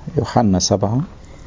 يوحنا 7.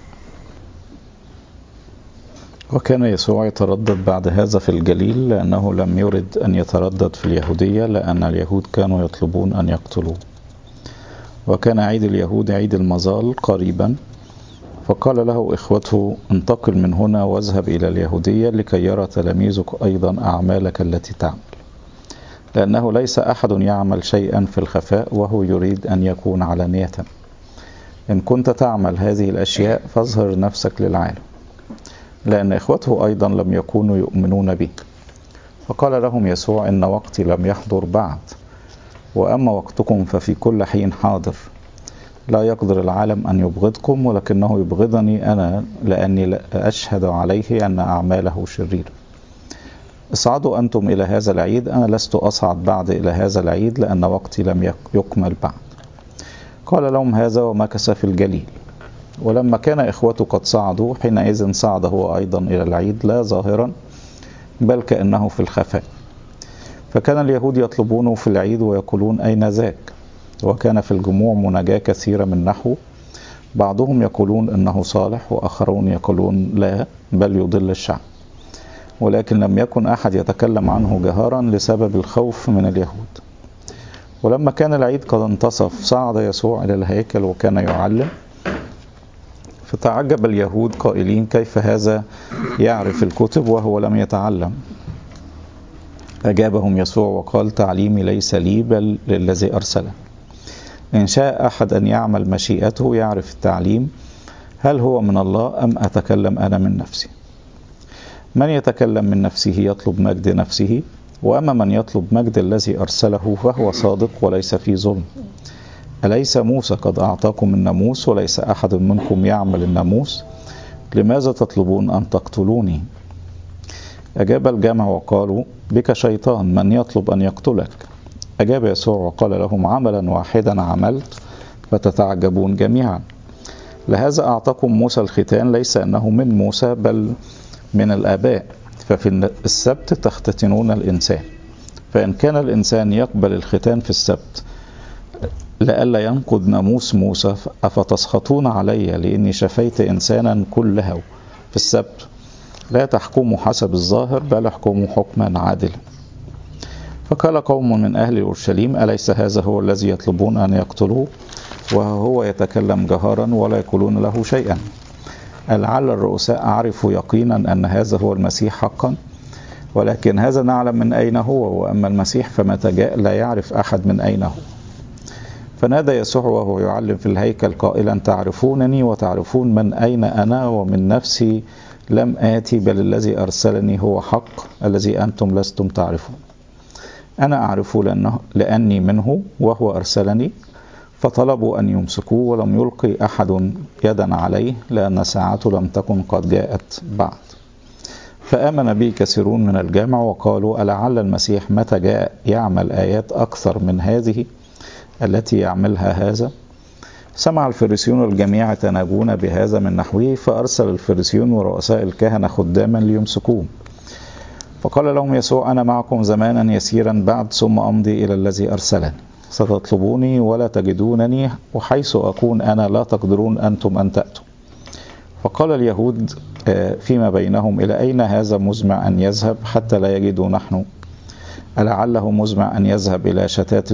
وكان يسوع يتردد بعد هذا في الجليل، لأنه لم يرد أن يتردد في اليهودية، لأن اليهود كانوا يطلبون أن يقتلوه. وكان عيد اليهود عيد المظال قريبا، فقال له إخوته: انتقل من هنا واذهب إلى اليهودية لكي يرى تلاميذك أيضا أعمالك التي تعمل، لأنه ليس أحد يعمل شيئا في الخفاء وهو يريد أن يكون علانية. إن كنت تعمل هذه الأشياء فاظهر نفسك للعالم، لأن إخوته أيضا لم يكونوا يؤمنون به. فقال لهم يسوع: إن وقتي لم يحضر بعد، وأما وقتكم ففي كل حين حاضر. لا يقدر العالم أن يبغضكم، ولكنه يبغضني أنا، لأني أشهد عليه أن أعماله شريرة. اصعدوا أنتم إلى هذا العيد، أنا لست أصعد بعد إلى هذا العيد، لأن وقتي لم يكمل بعد. قال لهم هذا ومكث في الجليل. ولما كان إخوته قد صعدوا، حينئذ صعد هو أيضا إلى العيد، لا ظاهرا بل كأنه في الخفاء. فكان اليهود يطلبونه في العيد ويقولون: أين ذاك؟ وكان في الجموع مناجاة كثيرة من نحوه، بعضهم يقولون إنه صالح، وآخرون يقولون لا، بل يضل الشعب. ولكن لم يكن أحد يتكلم عنه جهارا لسبب الخوف من اليهود. ولما كان العيد قد انتصف، صعد يسوع إلى الهيكل وكان يعلم. فتعجب اليهود قائلين: كيف هذا يعرف الكتب وهو لم يتعلم؟ أجابهم يسوع وقال: تعليمي ليس لي بل للذي أرسله. إن شاء أحد أن يعمل مشيئته يعرف التعليم، هل هو من الله أم أتكلم أنا من نفسي؟ من يتكلم من نفسه يطلب مجد نفسه، وأما من يطلب مجد الذي أرسله فهو صادق وليس فيه ظلم. أليس موسى قد أعطاكم الناموس، وليس أحد منكم يعمل الناموس؟ لماذا تطلبون أن تقتلوني؟ أجاب الجمع وقالوا: بك شيطان، من يطلب أن يقتلك؟ أجاب يسوع وقال لهم: عملا واحدا عملت فتتعجبون جميعا. لهذا أعطاكم موسى الختان، ليس أنه من موسى بل من الآباء. ففي السبت تختتنون الإنسان، فإن كان الإنسان يقبل الختان في السبت لئلا ينقض ناموس موسى، أفتسخطون علي لإني شفيت إنسانا كله في السبت؟ لا تحكموا حسب الظاهر، بل احكموا حكما عادلا. فقال قوم من أهل أورشليم: أليس هذا هو الذي يطلبون أن يقتلوه، وهو يتكلم جهارا ولا يقولون له شيئا؟ لعل الرؤساء عرفوا يقينا أن هذا هو المسيح حقا، ولكن هذا نعلم من أين هو، وأما المسيح فمتى جاء لا يعرف أحد من أين هو. فنادى يسوع وهو يعلم في الهيكل قائلا: تعرفونني وتعرفون من أين أنا، ومن نفسي لم آتي، بل الذي أرسلني هو حق، الذي أنتم لستم تعرفون. أنا أعرفه لأني منه، وهو أرسلني. فطلبوا أن يمسكوه، ولم يلقي أحد يدا عليه، لأن ساعته لم تكن قد جاءت بعد. فآمن به كثيرون من الجامع وقالوا: ألعل المسيح متى جاء يعمل آيات أكثر من هذه التي يعملها هذا؟ سمع الفريسيون الجميع يتناجون بهذا من نحوه، فأرسل الفريسيون ورؤساء الكهنة خداما ليمسكوه. فقال لهم يسوع: أنا معكم زمانا يسيرا بعد، ثم أمضي إلى الذي أرسلني. ستطلبوني ولا تجدونني، وحيث أكون أنا لا تقدرون أنتم أن تأتوا. فقال اليهود فيما بينهم: إلى أين هذا مزمع أن يذهب حتى لا يجدوا نحن؟ ألعله مزمع أن يذهب إلى شتات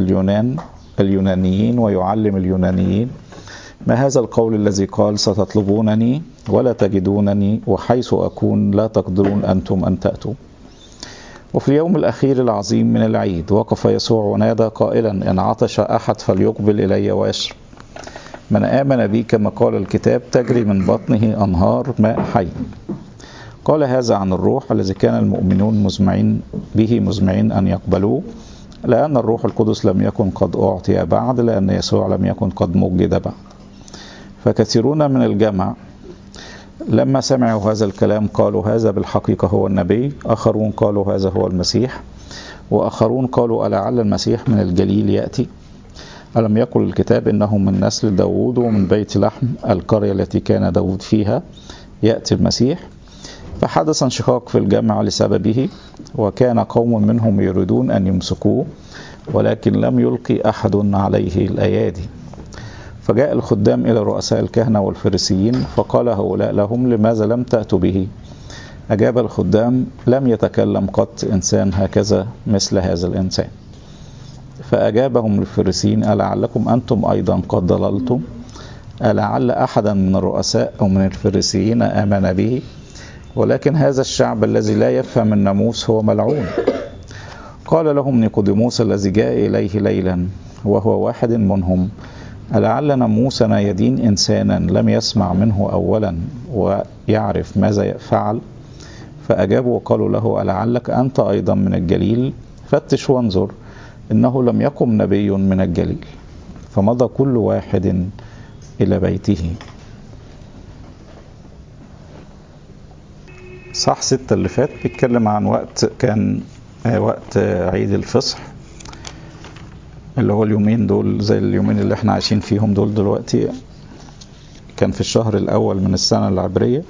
اليونانيين ويعلم اليونانيين؟ ما هذا القول الذي قال: ستطلبونني ولا تجدونني، وحيث أكون لا تقدرون أنتم أن تأتوا؟ وفي اليوم الأخير العظيم من العيد وقف يسوع ونادى قائلا: إن عطش أحد فليقبل إلي ويشرب. من آمن بي كما قال الكتاب تجري من بطنه أنهار ماء حي. قال هذا عن الروح الذي كان المؤمنون مزمعين أن يقبلوه، لأن الروح القدس لم يكن قد أعطي بعد، لأن يسوع لم يكن قد مجد بعد. فكثيرون من الجمع لما سمعوا هذا الكلام قالوا: هذا بالحقيقة هو النبي. آخرون قالوا: هذا هو المسيح. وآخرون قالوا: ألعل المسيح من الجليل يأتي؟ ألم يقل الكتاب: إنهم من نسل داود ومن بيت لحم، القرية التي كان داود فيها، يأتي المسيح؟ فحدث انشقاق في الجمع لسببه، وكان قوم منهم يريدون أن يمسكوه، ولكن لم يلقي أحد عليه الأيادي. فجاء الخدام إلى رؤساء الكهنة والفريسيين فقال هؤلاء لهم لماذا لم تأتوا به؟ أجاب الخدام لم يتكلم قط إنسان هكذا مثل هذا الإنسان. فأجابهم الفريسيين ألعلكم أنتم أيضا قد ضللتم؟ ألعل أحدا من الرؤساء أو من الفريسيين آمن به؟ ولكن هذا الشعب الذي لا يفهم الناموس هو ملعون. قال لهم نيقوديموس الذي جاء إليه ليلا وهو واحد منهم ألعل ناموسنا يدين إنسانا لم يسمع منه أولا ويعرف ماذا فعل؟ فأجابوا وقالوا له ألعلك أنت أيضا من الجليل؟ فتش وانظر إنه لم يقم نبي من الجليل. فمضى كل واحد إلى بيته. صح 6 اللي فات بيتكلم عن وقت كان وقت عيد الفصح، اللي هو اليومين دول زي اليومين اللي احنا عايشين فيهم دول دلوقتي. كان في الشهر الأول من السنة العبرية.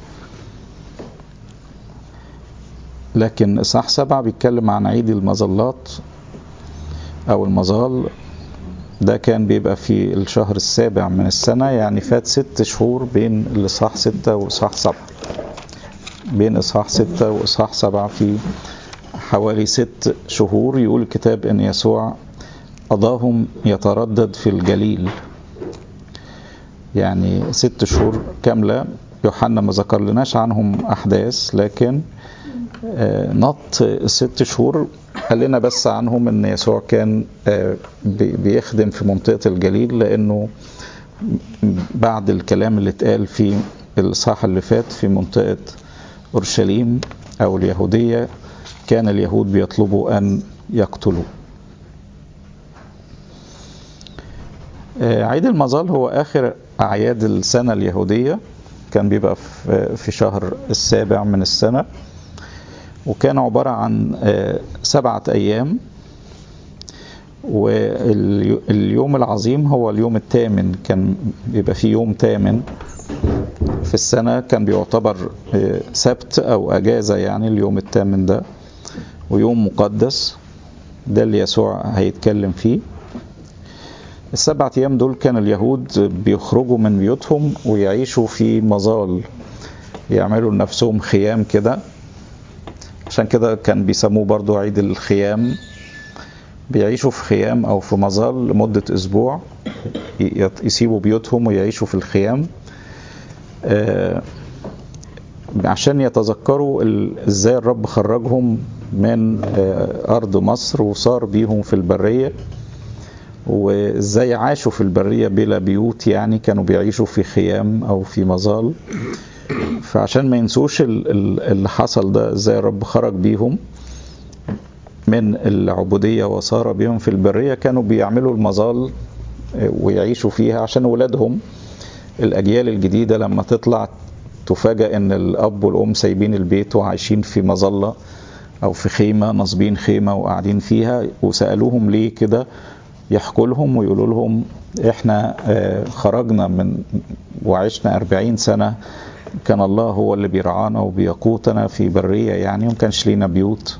لكن إصحاح 7 بيتكلم عن عيد المظلات أو المظال. ده كان بيبقى في الشهر السابع من السنة، يعني فات 6 شهور بين الإصحاح 6 وإصحاح 7. بين إصحاح 6 وإصحاح 7 في حوالي 6 شهور. يقول الكتاب إن يسوع قضاهم يتردد في الجليل، يعني 6 شهور كاملة. يوحنا ما ذكر لناش عنهم أحداث، لكن نط 6 شهور قال لنا بس عنهم ان يسوع كان بيخدم في منطقة الجليل، لانه بعد الكلام اللي اتقال في الإصحاح اللي فات في منطقة أورشليم أو اليهودية كان اليهود بيطلبوا أن يقتلوا. عيد المظال هو آخر أعياد السنة اليهودية، كان بيبقى في شهر السابع من السنة، وكان عبارة عن 7 أيام. واليوم العظيم هو اليوم الثامن، كان بيبقى فيه يوم ثامن في السنة، كان بيعتبر سبت أو أجازة، يعني اليوم الثامن ده ويوم مقدس. ده اللي يسوع هيتكلم فيه. 7 أيام دول كان اليهود بيخرجوا من بيوتهم ويعيشوا في مظال، يعملوا لنفسهم خيام كده. عشان كده كان بيسموه برضو عيد الخيام. بيعيشوا في خيام أو في مظال لمدة أسبوع، يسيبوا بيوتهم ويعيشوا في الخيام عشان يتذكروا ازاي الرب خرجهم من أرض مصر وصار بيهم في البرية، وازاي عاشوا في البرية بلا بيوت، يعني كانوا بيعيشوا في خيام أو في مظال. فعشان ما ينسوش اللي حصل ده، ازاي الرب خرج بيهم من العبودية وصار بيهم في البرية، كانوا بيعملوا المظال ويعيشوا فيها عشان ولادهم الأجيال الجديدة لما تطلع تفاجأ ان الأب والأم سايبين البيت وعايشين في مظلة أو في خيمة، نصبين خيمة وقاعدين فيها. وسألوهم ليه كده، يحكوا لهم ويقولوا لهم احنا خرجنا من وعشنا 40 سنة كان الله هو اللي بيرعانا وبيقوتنا في برية، يعني وما كانش لينا بيوت.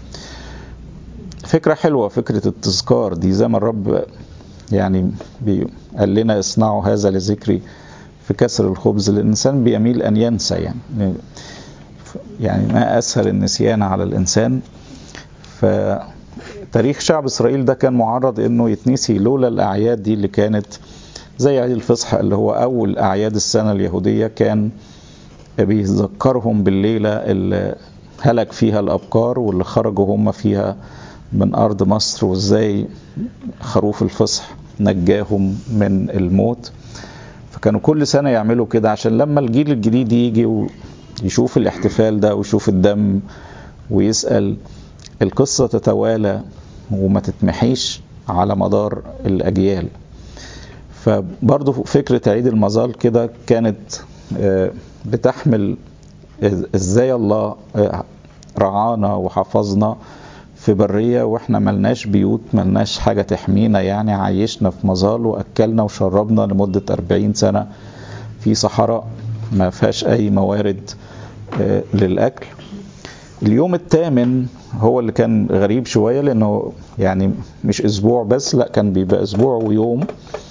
فكرة حلوة فكرة التذكار دي، زي ما الرب يعني قال لنا اصنعوا هذا لذكري في كسر الخبز. الإنسان بيميل أن ينسى، يعني ما أسهل النسيان على الإنسان. فتاريخ شعب إسرائيل ده كان معرض إنه يتنسي لولا الأعياد دي اللي كانت زي عيد الفصح اللي هو أول أعياد السنة اليهودية. كان بيذكرهم بالليلة اللي هلك فيها الأبكار واللي خرجوا هم فيها من أرض مصر، وإزاي خروف الفصح نجاهم من الموت. فكانوا كل سنة يعملوا كده عشان لما الجيل الجديد يجي ويشوف الاحتفال ده ويشوف الدم ويسأل، القصة تتوالى وما تتمحيش على مدار الأجيال. فبرضو فكرة عيد المظال كده كانت بتحمل ازاي الله رعانا وحفظنا في برية واحنا ملناش بيوت، ملناش حاجة تحمينا، يعني عايشنا في مظال وأكلنا وشربنا لمدة 40 سنة في صحراء ما فيهاش أي موارد للأكل. اليوم الثامن هو اللي كان غريب شوية، لأنه يعني مش أسبوع بس، لا كان بيبقى أسبوع ويوم.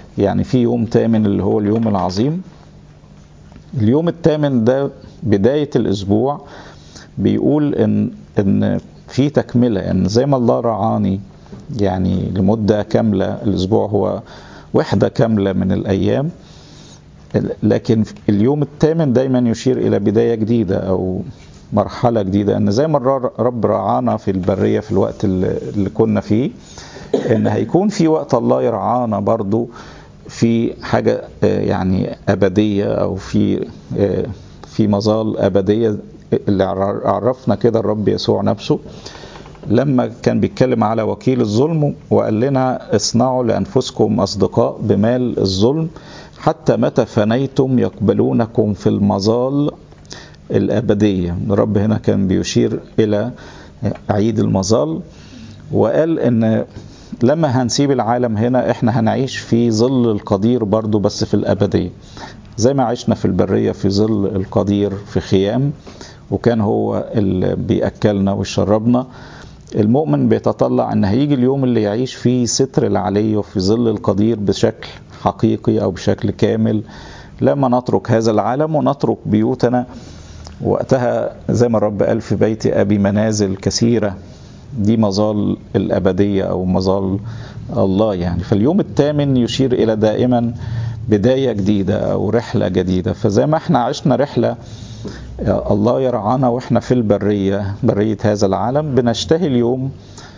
يعني في يوم تامن اللي هو اليوم العظيم. اليوم الثامن ده بداية الأسبوع، بيقول إن في تكملة، إن زي ما الله رعاني يعني لمدة كاملة، الأسبوع هو وحدة كاملة من الأيام، لكن اليوم الثامن دايما يشير إلى بداية جديدة أو مرحلة جديدة. إن زي ما الرب رعانا في البرية في الوقت اللي كنا فيه، إن هيكون في وقت الله يرعانا برضو في حاجة يعني أبدية، أو في مظال أبدية اللي عرفنا كده الرب يسوع نفسه لما كان بيتكلم على وكيل الظلم، وقال لنا اصنعوا لأنفسكم أصدقاء بمال الظلم حتى متى فنيتم يقبلونكم في المظال الأبدية. الرب هنا كان بيشير إلى عيد المظال، وقال إن لما هنسيب العالم هنا احنا هنعيش في ظل القدير برضو، بس في الأبدية، زي ما عشنا في البرية في ظل القدير في خيام، وكان هو اللي بيأكلنا ويشربنا. المؤمن بيتطلع ان هيجي اليوم اللي يعيش فيه ستر العلي وفي ظل القدير بشكل حقيقي او بشكل كامل، لما نترك هذا العالم ونترك بيوتنا. وقتها زي ما الرب قال في بيت أبي منازل كثيرة، دي مظال الأبدية أو مظال الله يعني. فاليوم الثامن يشير إلى دائما بداية جديدة أو رحلة جديدة. فزي ما احنا عشنا رحلة الله يرعانا واحنا في البرية، برية هذا العالم، بنشتهي اليوم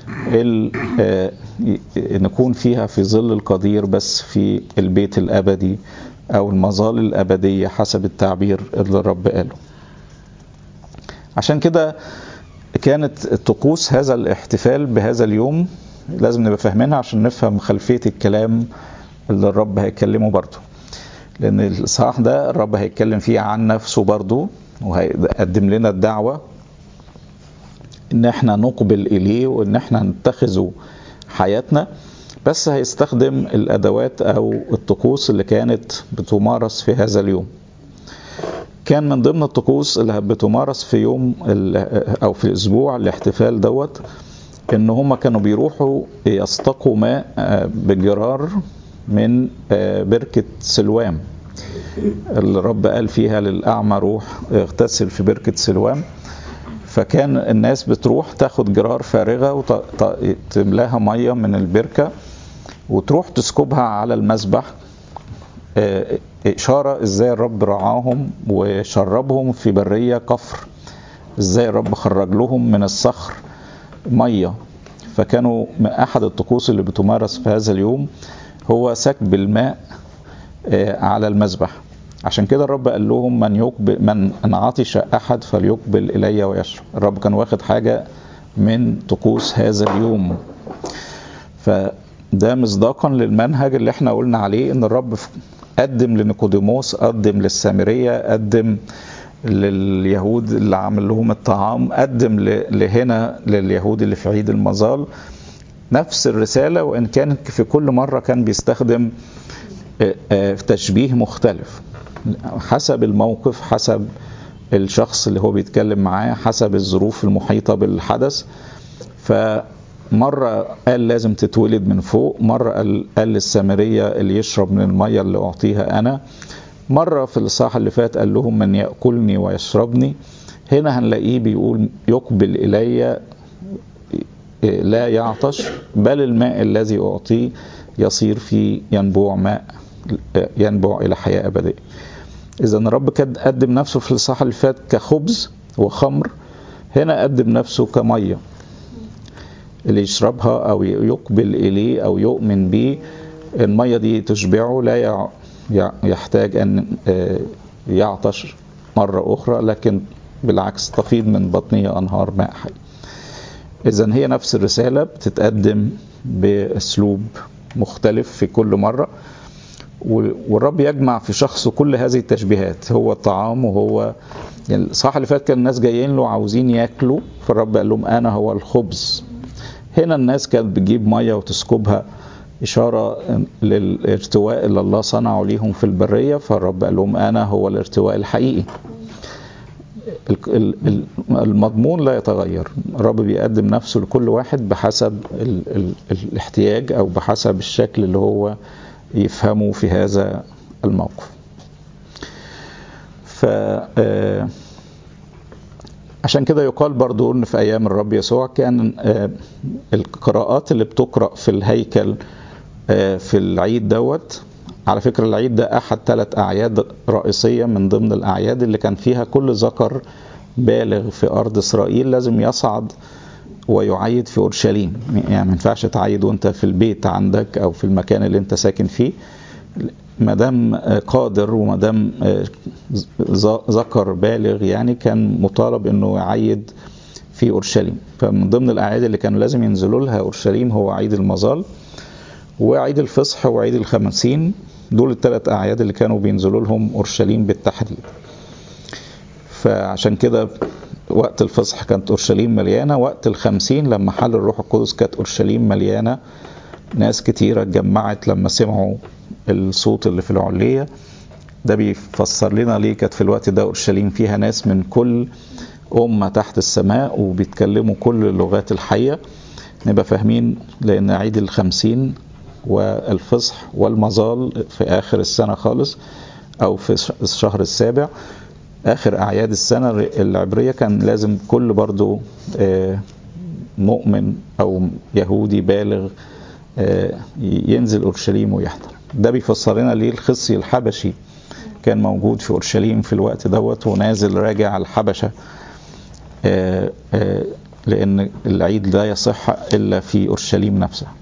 نكون فيها في ظل القدير بس في البيت الأبدي أو المظال الأبدية حسب التعبير اللي الرب قاله. عشان كده كانت طقوس هذا الاحتفال بهذا اليوم لازم نبقى فاهمينها عشان نفهم خلفية الكلام اللي الرب هيكلمه برضه، لأن الإصحاح ده الرب هيتكلم فيه عن نفسه برضه، وهيقدم لنا الدعوة إن احنا نقبل إليه وإن احنا نتخذه حياتنا، بس هيستخدم الأدوات أو الطقوس اللي كانت بتمارس في هذا اليوم. كان من ضمن الطقوس اللي بتمارس في يوم أو في أسبوع الاحتفال دوت، إن هم كانوا بيروحوا يستقوا ماء بجرار من بركة سلوام اللي الرب قال فيها للأعمى روح اغتسل في بركة سلوام. فكان الناس بتروح تاخد جرار فارغة وتملاها مية من البركة وتروح تسكبها على المسبح، إشارة إزاي الرب رعاهم وشربهم في برية كفر، إزاي الرب خرج لهم من الصخر مية. فكانوا أحد الطقوس اللي بتمارس في هذا اليوم هو سكب الماء على المسبح. عشان كده الرب قال لهم من عطش أحد فليقبل إلي ويشرب. الرب كان واخد حاجة من طقوس هذا اليوم. فده مصداقا للمنهج اللي احنا قلنا عليه، ان الرب قدم لنيقوديموس، قدم للسامرية، قدم لليهود اللي عمل لهم الطعام، قدم لهنا لليهود اللي في عيد المظال نفس الرسالة، وإن كان في كل مرة كان بيستخدم تشبيه مختلف حسب الموقف، حسب الشخص اللي هو بيتكلم معاه، حسب الظروف المحيطة بالحدث. فمرة قال لازم تتولد من فوق، مرة قال للسامرية اللي يشرب من المية اللي أعطيها أنا، مرة في الإصحاح اللي فات قال لهم من يأكلني ويشربني. هنا هنلاقيه بيقول يقبل إلي لا يعطش، بل الماء الذي أعطيه يصير فيه ينبوع ماء ينبوع إلى حياة أبدية. إذا الرب كان قدم نفسه في الإصحاح اللي فات كخبز وخمر، هنا قدم نفسه كمية اللي يشربها أو يقبل إليه أو يؤمن به. المية دي تشبعه، لا يحتاج أن يعطش مرة أخرى، لكن بالعكس تفيض من بطنه أنهار ماء حي. إذن هي نفس الرسالة بتتقدم بأسلوب مختلف في كل مرة، والرب يجمع في شخصه كل هذه التشبيهات. هو الطعام، وهو يعني الصح اللي فات كان الناس جايين له عاوزين ياكلوا، فالرب قال لهم أنا هو الخبز. هنا الناس كانت بتجيب مية وتسكبها، إشارة للارتواء اللي الله صنعه ليهم في البرية، فالرب قال لهم أنا هو الارتواء الحقيقي. المضمون لا يتغير، الرب بيقدم نفسه لكل واحد بحسب الاحتياج أو بحسب الشكل اللي هو يفهموا في هذا الموقف. عشان كده يقال برضو ان في ايام الرب يسوع كان القراءات اللي بتقرأ في الهيكل في العيد دوت. على فكرة العيد ده احد 3 اعياد رئيسية من ضمن الاعياد اللي كان فيها كل ذكر بالغ في ارض اسرائيل لازم يصعد ويعيد في اورشليم. يعني ما ينفعش تعيد وانت في البيت عندك او في المكان اللي انت ساكن فيه، مدام قادر ومدام ذكر بالغ يعني كان مطالب انه يعيد في اورشليم. فمن ضمن الاعياد اللي كانوا لازم ينزلوا لها اورشليم هو عيد المظال وعيد الفصح وعيد الخمسين. دول ال3 اعياد اللي كانوا بينزلوا لهم اورشليم بالتحديد. فعشان كده وقت الفصح كانت اورشليم مليانه، وقت الخمسين لما حل الروح القدس كانت اورشليم مليانه، ناس كتيره اتجمعت لما سمعوا الصوت اللي في العلية. ده بيفسر لنا ليه كانت في الوقت ده اورشليم فيها ناس من كل أمة تحت السماء وبيتكلموا كل اللغات الحية. نبقى فاهمين لأن عيد الخمسين والفصح والمظال في آخر السنة خالص أو في الشهر السابع آخر أعياد السنة العبرية، كان لازم كل برضو مؤمن أو يهودي بالغ ينزل أورشليم ويحضر. ده بيفسر لنا ليه الخصي الحبشي كان موجود في أورشليم في الوقت دوت ونازل راجع الحبشة، لأن العيد لا يصح إلا في أورشليم نفسها.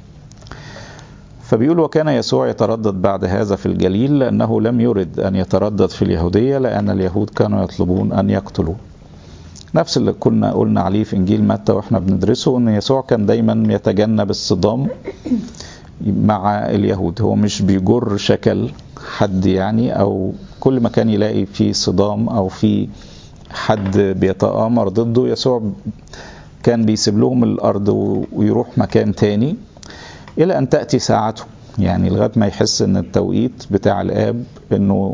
فبيقول وكان يسوع يتردد بعد هذا في الجليل لأنه لم يرد أن يتردد في اليهودية لأن اليهود كانوا يطلبون أن يقتلوه. نفس اللي كنا قلنا عليه في إنجيل متى وإحنا بندرسه، أن يسوع كان دايما يتجنب الصدام مع اليهود. هو مش بيجر شكل حد يعني، أو كل ما كان يلاقي فيه صدام أو فيه حد بيتآمر ضده يسوع كان بيسيب لهم الأرض ويروح مكان تاني إلى أن تأتي ساعته، يعني لغاية ما يحس أن التوقيت بتاع الآب أنه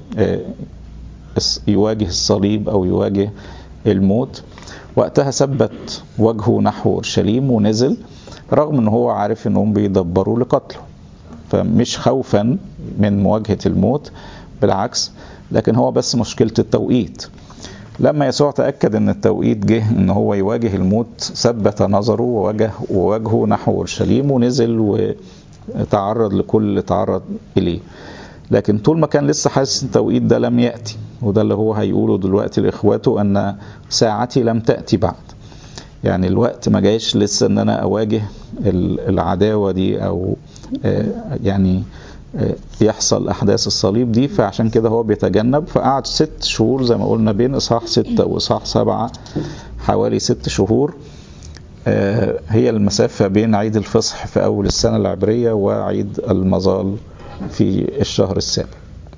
يواجه الصليب أو يواجه الموت. وقتها ثبت وجهه نحو أورشليم ونزل، رغم أنه هو عارف أنهم بيدبروا لقتله، فمش خوفا من مواجهة الموت، بالعكس، لكن هو بس مشكلة التوقيت. لما يسوع تأكد أن التوقيت جه أن هو يواجه الموت ثبت نظره ووجهه نحو أورشليم ونزل وتعرض لكل اللي تعرض إليه. لكن طول ما كان لسه حاسس التوقيت ده لم يأتي، وده اللي هو هيقوله دلوقتي لإخواته أن ساعتي لم تأتي بعد. يعني الوقت ما جايش لسه أن أنا أواجه العداوة دي أو يعني يحصل أحداث الصليب دي. فعشان كده هو بيتجنب. فقعد 6 شهور زي ما قلنا بين إصحاح 6 وإصحاح 7 حوالي 6 شهور هي المسافة بين عيد الفصح في أول السنة العبرية وعيد المظال في الشهر السابع.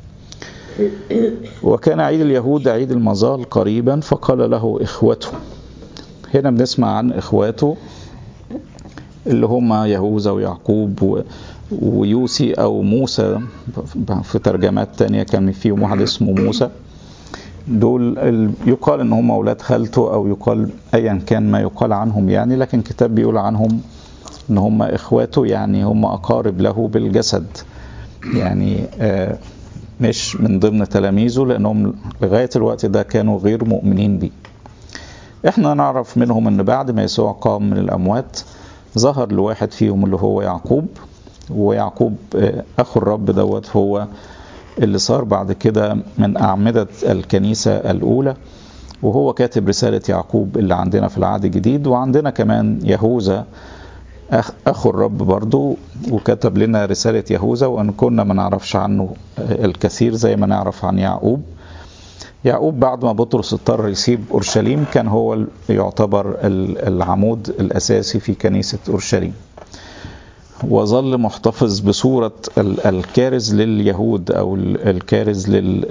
وكان عيد اليهود عيد المظال قريبا فقال له إخوته. هنا بنسمع عن إخواته اللي هم يهوذا ويعقوب ويوسي أو موسى، في ترجمات تانية كان فيهم واحد اسمه موسى. دول يقال ان هم اولاد خالته او يقال ايا كان ما يقال عنهم يعني، لكن الكتاب بيقول عنهم ان هم اخواته، يعني هم اقارب له بالجسد، يعني مش من ضمن تلاميذه، لانهم لغاية الوقت ده كانوا غير مؤمنين بيه. احنا نعرف منهم ان بعد ما يسوع قام من الاموات ظهر لواحد فيهم اللي هو يعقوب. ويعقوب اخو الرب دوت هو اللي صار بعد كده من أعمدة الكنيسة الأولى، وهو كاتب رسالة يعقوب اللي عندنا في العهد الجديد. وعندنا كمان يهوذا أخو الرب برضو وكتب لنا رسالة يهوذا، وأن كنا ما نعرفش عنه الكثير زي ما نعرف عن يعقوب. يعقوب بعد ما بطرس اضطر يسيب أورشليم كان هو يعتبر العمود الأساسي في كنيسة أورشليم، وظل محتفظ بصورة الكارز لليهود أو الكارز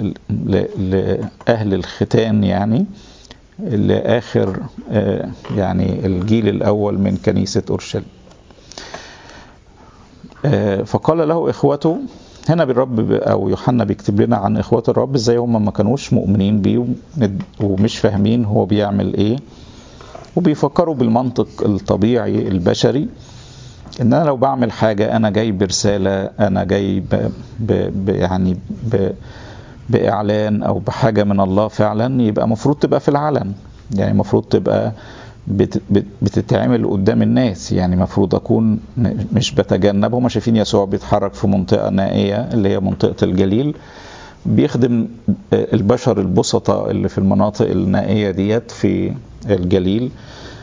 لأهل الختان، يعني لآخر يعني الجيل الأول من كنيسة أورشليم. فقال له إخوته. هنا بالرب أو يوحنا بيكتب لنا عن إخوات الرب ازاي هم ما كانوش مؤمنين بيه ومش فاهمين هو بيعمل ايه، وبيفكروا بالمنطق الطبيعي البشري ان انا لو بعمل حاجة انا جاي برسالة، انا جاي يعني باعلان او بحاجة من الله فعلا، يبقى مفروض تبقى في العلن، يعني مفروض تبقى بتتعمل قدام الناس. يعني مفروض اكون مش بتجنب. هم شايفين يسوع بيتحرك في منطقة نائية اللي هي منطقة الجليل، بيخدم البشر البسطاء اللي في المناطق النائية ديت في الجليل،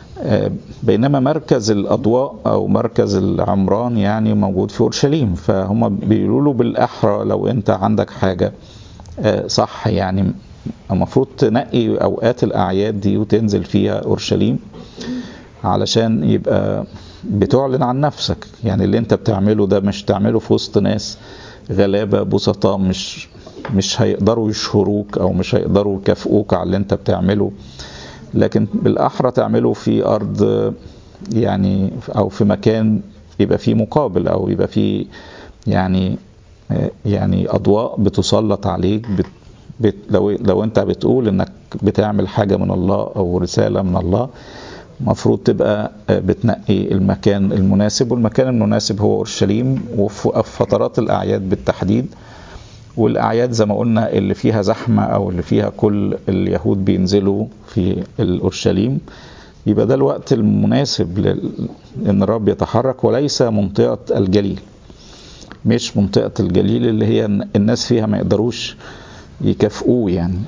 بينما مركز الأضواء أو مركز العمران يعني موجود في أورشليم. فهم بيقولوا له بالأحرى لو أنت عندك حاجة صح، يعني المفروض تنقي أوقات الأعياد دي وتنزل فيها أورشليم علشان يبقى بتعلن عن نفسك. يعني اللي أنت بتعمله ده مش تعمله في وسط ناس غلابة بسطاء مش هيقدروا يشهروك أو مش هيقدروا يكافئوك على اللي أنت بتعمله، لكن بالأحرى تعمله في أرض يعني أو في مكان يبقى فيه مقابل، أو يبقى فيه يعني أضواء بتسلط عليك. لو أنت بتقول إنك بتعمل حاجة من الله أو رسالة من الله، مفروض تبقى بتنقي المكان المناسب، والمكان المناسب هو أورشليم، وفي فترات الأعياد بالتحديد. والأعياد زي ما قلنا اللي فيها زحمة أو اللي فيها كل اليهود بينزلوا في الأورشليم، يبقى ده الوقت المناسب لأن الرب يتحرك، وليس منطقة الجليل. مش منطقة الجليل اللي هي الناس فيها ما يقدروش يكافئوه. يعني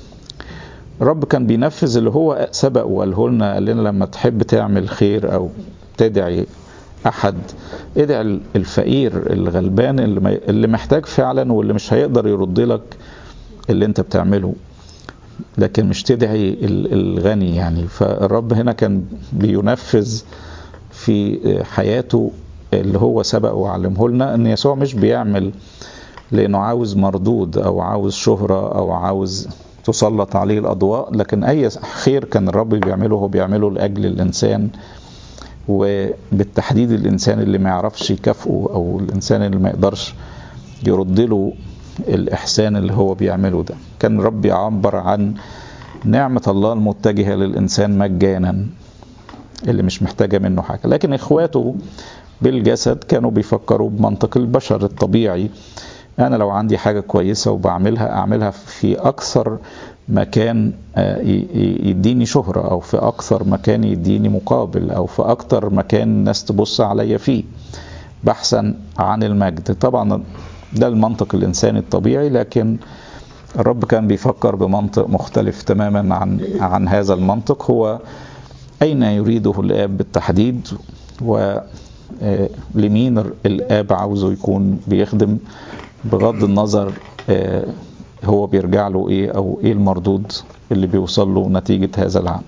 الرب كان بينفذ اللي هو سبق وقاله لنا، قال لنا لما تحب تعمل خير أو تدعي أحد، ادعي الفقير الغلبان اللي محتاج فعلا واللي مش هيقدر يرد لك اللي انت بتعمله، لكن مش تدعي الغني. يعني فالرب هنا كان بينفذ في حياته اللي هو سبق وعلمه لنا، ان يسوع مش بيعمل لانه عاوز مردود او عاوز شهرة او عاوز تسلط عليه الأضواء، لكن أي خير كان الرب بيعمله هو بيعمله لأجل الإنسان، وبالتحديد الإنسان اللي ما يعرفش يكافئه أو الإنسان اللي ما يقدرش يرد له الإحسان اللي هو بيعمله ده. كان الرب يعبر عن نعمة الله المتجهة للإنسان مجانا اللي مش محتاجة منه حاجة. لكن إخواته بالجسد كانوا بيفكروا بمنطق البشر الطبيعي، أنا لو عندي حاجة كويسة وبعملها أعملها في أكثر مكان يديني شهرة، أو في أكثر مكان يديني مقابل، أو في أكثر مكان الناس تبص عليا فيه بحثا عن المجد. طبعا ده المنطق الإنساني الطبيعي، لكن الرب كان بيفكر بمنطق مختلف تماما عن هذا المنطق. هو أين يريده الآب بالتحديد، ولمين الآب عاوزه يكون بيخدم، بغض النظر هو بيرجع له ايه او ايه المردود اللي بيوصل له نتيجة هذا العمل.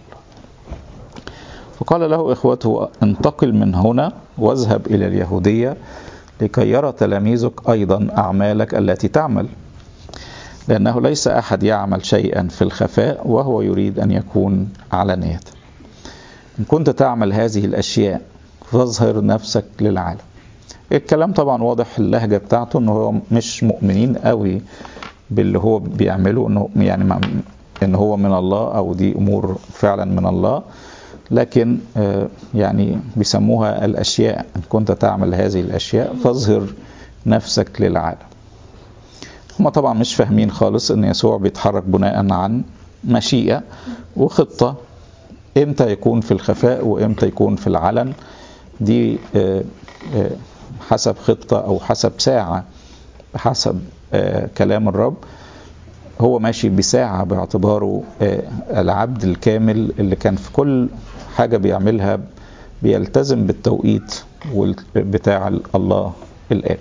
فقال له اخوته انتقل من هنا واذهب الى اليهودية لكي يرى تلاميذك ايضا اعمالك التي تعمل، لانه ليس احد يعمل شيئا في الخفاء وهو يريد ان يكون علانية. ان كنت تعمل هذه الاشياء فاظهر نفسك للعالم. الكلام طبعا واضح اللهجة بتاعته انه هو مش مؤمنين قوي باللي هو بيعمله، انه يعني ان هو من الله او دي امور فعلا من الله، لكن يعني بيسموها الاشياء. ان كنت تعمل هذه الاشياء فاظهر نفسك للعالم. هم طبعا مش فاهمين خالص ان يسوع بيتحرك بناء عن مشيئة وخطة، امتى يكون في الخفاء وامتى يكون في العلن. دي حسب خطة أو حسب ساعة، حسب كلام الرب. هو ماشي بساعة باعتباره العبد الكامل اللي كان في كل حاجة بيعملها بيلتزم بالتوقيت بتاع الله الآب.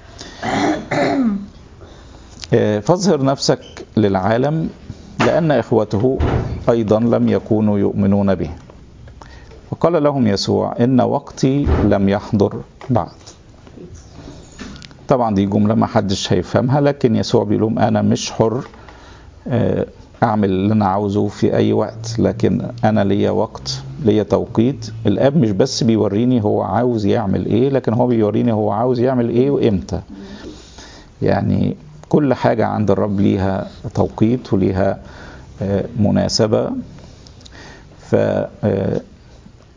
فاظهر نفسك للعالم لأن إخوته أيضا لم يكونوا يؤمنون به. وقال لهم يسوع إن وقتي لم يحضر بعد. طبعا دي جملة ما حدش هيفهمها، لكن يسوع بيقول لهم أنا مش حر أعمل اللي أنا عاوزه في أي وقت، لكن أنا ليا وقت، ليا توقيت. الآب مش بس بيوريني هو عاوز يعمل إيه، لكن هو بيوريني هو عاوز يعمل إيه وإمتى. يعني كل حاجة عند الرب ليها توقيت وليها مناسبة.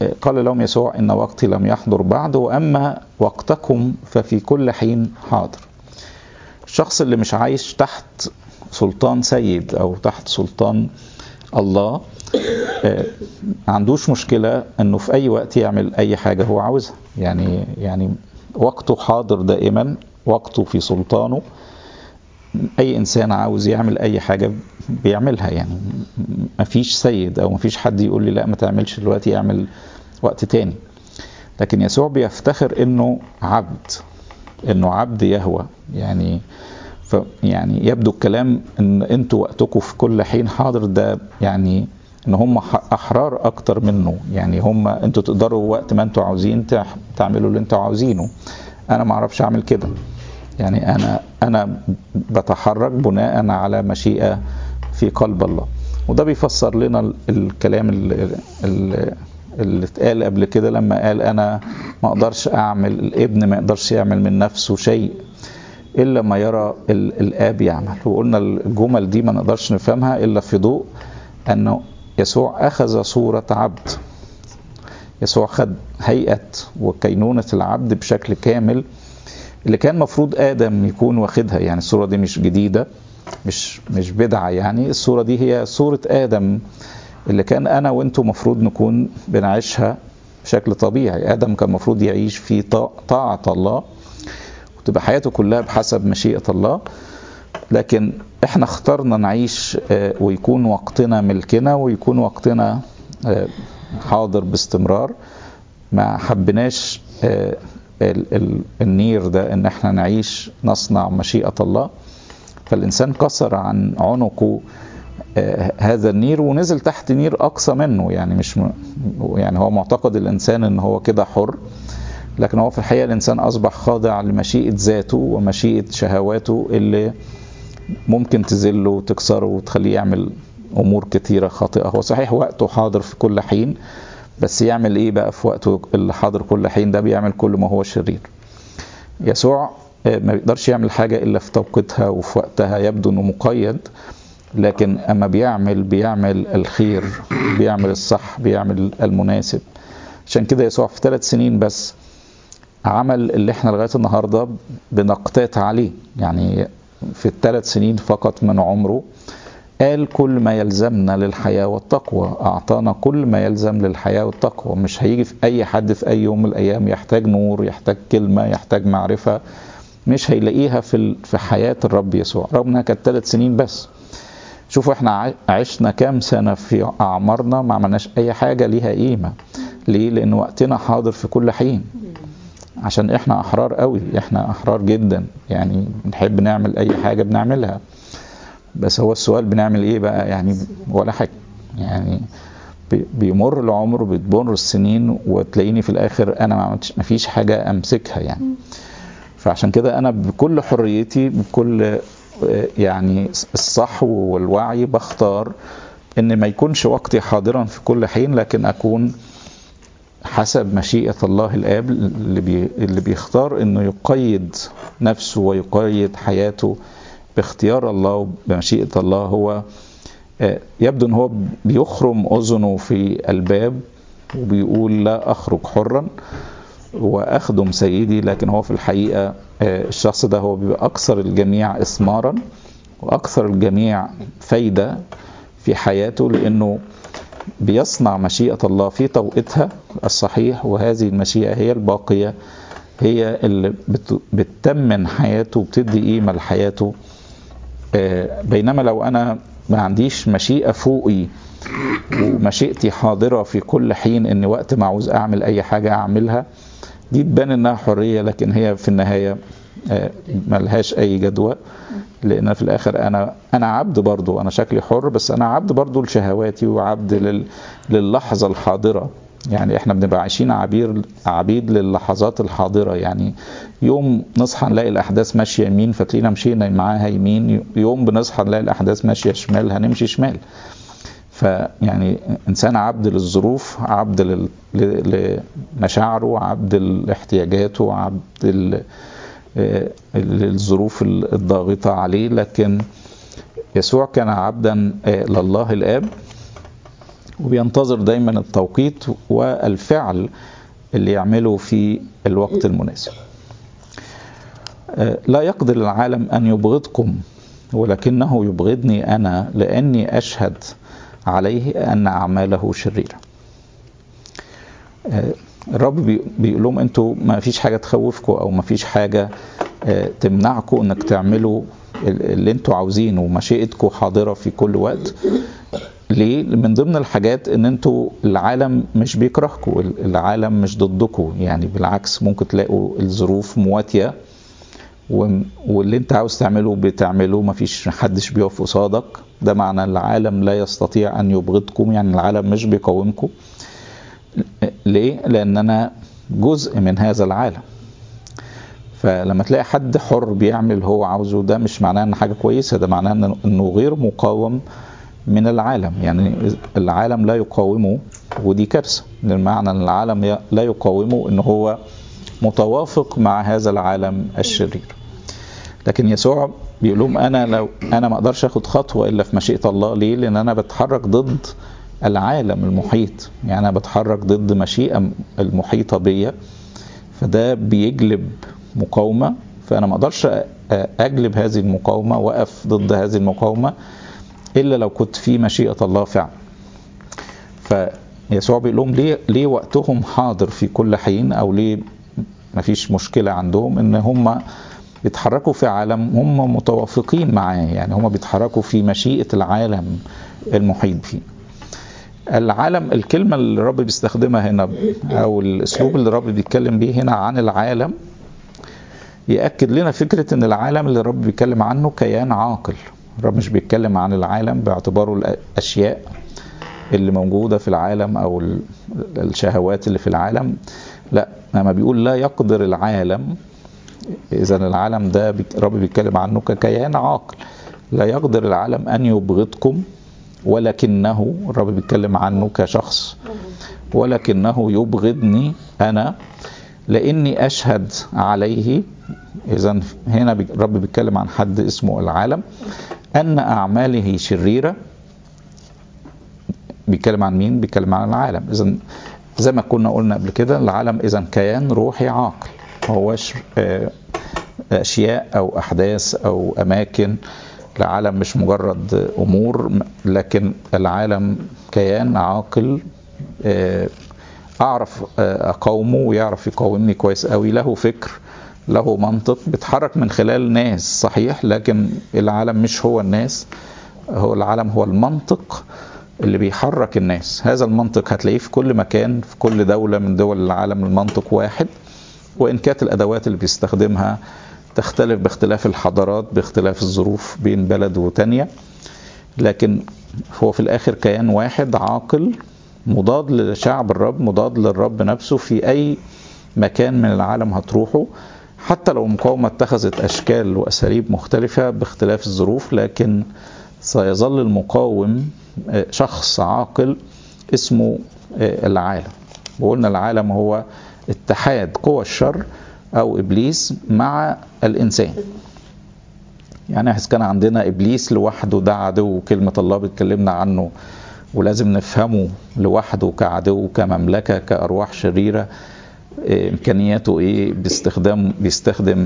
قال لهم يسوع إن وقتي لم يحضر بعد، وأما وقتكم ففي كل حين حاضر. الشخص اللي مش عايش تحت سلطان سيد أو تحت سلطان الله ما عندوش مشكلة أنه في أي وقت يعمل أي حاجة هو عاوزها. يعني وقته حاضر دائما، وقته في سلطانه. أي إنسان عاوز يعمل أي حاجة بيعملها، يعني مفيش سيد أو مفيش حد يقول لي لا ما تعملش دلوقتي، يعمل وقت تاني. لكن يسوع بيفتخر إنه عبد يهوه. يعني يبدو الكلام إن أنتوا وقتكم في كل حين حاضر، ده يعني إن هم أحرار أكتر منه. يعني أنتوا تقدروا وقت ما أنتوا عاوزين تعملوا اللي أنتوا عاوزينه، أنا ما أعرفش أعمل كده. يعني أنا بتحرك بناء على مشيئة في قلب الله. وده بيفسر لنا الكلام اللي اتقال قبل كده لما قال أنا ما أقدرش أعمل، الابن ما يقدرش يعمل من نفسه شيء إلا ما يرى الآب يعمل. وقلنا الجمل دي ما نقدرش نفهمها إلا في ضوء أنه يسوع أخذ صورة عبد. يسوع خد هيئة وكينونة العبد بشكل كامل، اللي كان مفروض آدم يكون واخدها. يعني الصورة دي مش جديدة، مش بدعة. يعني الصورة دي هي صورة آدم اللي كان أنا وإنتو مفروض نكون بنعيشها بشكل طبيعي. آدم كان مفروض يعيش في طاعة الله وتبقى حياته كلها بحسب مشيئة الله، لكن احنا اخترنا نعيش ويكون وقتنا ملكنا ويكون وقتنا حاضر باستمرار. ما حبناش النير ده ان احنا نعيش نصنع مشيئة الله، فالإنسان كسر عن عنقه هذا النير ونزل تحت نير أقصى منه. يعني مش يعني هو معتقد الإنسان ان هو كده حر، لكن هو في الحقيقة الإنسان أصبح خاضع لمشيئة ذاته ومشيئة شهواته اللي ممكن تذله وتكسره وتخليه يعمل أمور كثيرة خاطئة. هو صحيح وقته حاضر في كل حين، بس يعمل إيه بقى في وقته اللي حاضر كل حين ده؟ بيعمل كل ما هو شرير. يسوع ما بيقدرش يعمل حاجة إلا في توقيتها وفي وقتها. يبدو أنه مقيد، لكن أما بيعمل الخير، بيعمل الصح، بيعمل المناسب. عشان كده يسوع في 3 سنين بس عمل اللي احنا لغاية النهاردة بنقتات عليه. يعني في 3 سنين فقط من عمره قال كل ما يلزمنا للحياة والتقوى، أعطانا كل ما يلزم للحياة والتقوى. مش هيجي في أي حد في أي يوم من الأيام يحتاج نور، يحتاج كلمة، يحتاج معرفة، مش هيلاقيها في حياة الرب يسوع، رغم انها كانت 3 سنين بس. شوفوا احنا عشنا كام سنة في أعمارنا ما عملناش أي حاجة ليها قيمة. ليه؟ لأن وقتنا حاضر في كل حين. عشان احنا أحرار قوي، احنا أحرار جدا. يعني بنحب نعمل أي حاجة بنعملها، بس هو السؤال بنعمل ايه بقى؟ يعني ولا حاجة. يعني بيمر العمر وبتمر السنين وتلاقيني في الآخر أنا ما فيش حاجة أمسكها. يعني فعشان كده أنا بكل حريتي، بكل يعني الصح والوعي، بختار ان ما يكونش وقتي حاضرا في كل حين، لكن اكون حسب مشيئة الله الآب اللي بيختار انه يقيد نفسه ويقيد حياته باختيار الله وبمشيئة الله. هو يبدو ان هو بيخرم اذنه في الباب وبيقول لا اخرج حرا واخدم سيدي، لكن هو في الحقيقة الشخص ده هو بيبقى اكثر الجميع اثمارا واكثر الجميع فايدة في حياته، لانه بيصنع مشيئة الله في توقيتها الصحيح، وهذه المشيئة هي الباقية، هي اللي بتتمن حياته وبتدي قيمة لحياته. بينما لو أنا ما عنديش مشيئة فوقي ومشيئتي حاضرة في كل حين، إن وقت ما عاوز أعمل أي حاجة أعملها، دي تبان إنها حرية، لكن هي في النهاية ملهاش أي جدوى. لأن في الآخر أنا عبد برضو. أنا شكلي حر، بس أنا عبد برضو لشهواتي وعبد للحظة الحاضرة. يعني إحنا بنبقى عايشين عبيد للحظات الحاضرة. يعني يوم نصحى نلاقي الأحداث ماشية يمين فتلاقينا مشينا معاها يمين، يوم بنصحى نلاقي الأحداث ماشية شمال هنمشي شمال. فيعني إنسان عبد للظروف، عبد لمشاعره، عبد لاحتياجاته، عبد للظروف الضاغطة عليه. لكن يسوع كان عبدا لله الآب، وبينتظر دايما التوقيت والفعل اللي يعمله في الوقت المناسب. لا يقدر العالم أن يبغضكم ولكنه يبغضني أنا لأني أشهد عليه أن أعماله شريرة. الرب بيقول لهم أنتوا ما فيش حاجة تخوفكم أو ما فيش حاجة تمنعكم أنك تعملوا اللي أنتوا عاوزينه، ومشيئتكم حاضرة في كل وقت. ليه؟ من ضمن الحاجات ان انتوا العالم مش بيكرهكم، العالم مش ضدكم، يعني بالعكس ممكن تلاقوا الظروف مواتية واللي انت عاوز تعمله بتعمله، مفيش حدش بيقف قصادك. ده معنى العالم لا يستطيع ان يبغضكم، يعني العالم مش بيقاومكم. ليه؟ لان انا جزء من هذا العالم. فلما تلاقي حد حر بيعمل اللي هو عاوزه، ده مش معناه ان حاجة كويسة، ده معناه انه غير مقاوم من العالم. يعني العالم لا يقاومه، ودي كارثة، لأن معنى ان العالم لا يقاومه ان هو متوافق مع هذا العالم الشرير. لكن يسوع بيقول لهم انا ما اقدرش اخد خطوة الا في مشيئة الله. ليه؟ لان انا بتحرك ضد العالم المحيط، يعني انا بتحرك ضد مشيئة المحيطة بيا، فده بيجلب مقاومة. فانا ما اقدرش اجلب هذه المقاومة واقف ضد هذه المقاومة إلا لو كنت في مشيئة الله فعلا. فيسوع بيقول لهم ليه وقتهم حاضر في كل حين، أو ليه مفيش مشكلة عندهم إن هم بيتحركوا في عالم هم متوافقين معاه، يعني هم بيتحركوا في مشيئة العالم المحيط فيه. العالم، الكلمة اللي الرب بيستخدمها هنا أو الأسلوب اللي الرب بيتكلم بيه هنا عن العالم يأكد لنا فكرة إن العالم اللي الرب بيتكلم عنه كيان عاقل. الرب مش بيتكلم عن العالم باعتباره الأشياء اللي موجودة في العالم أو الشهوات اللي في العالم، لا، لما بيقول لا يقدر العالم، إذا العالم ده الرب بيتكلم عنه ككيان عاقل. لا يقدر العالم أن يبغضكم ولكنه، الرب بيتكلم عنه كشخص، ولكنه يبغضني أنا لأني أشهد عليه. إذن هنا الرب بيتكلم عن حد اسمه العالم أن أعماله شريرة. بيتكلم عن مين؟ بيتكلم عن العالم. إذن زي ما كنا قلنا قبل كده، العالم إذن كيان روحي عاقل، هوش أشياء أو أحداث أو أماكن. العالم مش مجرد أمور، لكن العالم كيان عاقل، أعرف أقاومه ويعرف يقاومني كويس قوي. له فكر، له منطق، بيتحرك من خلال ناس صحيح، لكن العالم مش هو الناس، هو العالم هو المنطق اللي بيحرك الناس. هذا المنطق هتلاقيه في كل مكان، في كل دولة من دول العالم المنطق واحد، وإن كانت الأدوات اللي بيستخدمها تختلف باختلاف الحضارات، باختلاف الظروف بين بلد وتانية، لكن هو في الآخر كيان واحد عاقل مضاد لشعب الرب، مضاد للرب نفسه. في أي مكان من العالم هتروحه، حتى لو المقاومة اتخذت أشكال وأساليب مختلفة باختلاف الظروف، لكن سيظل المقاوم شخص عاقل اسمه العالم. وقلنا العالم هو اتحاد قوى الشر أو إبليس مع الإنسان. يعني إحنا كان عندنا إبليس لوحده، ده عدو كلمة الله بتكلمنا عنه، ولازم نفهمه لوحده كعدو، كمملكة، كأرواح شريرة. إمكانياته إيه؟ بيستخدم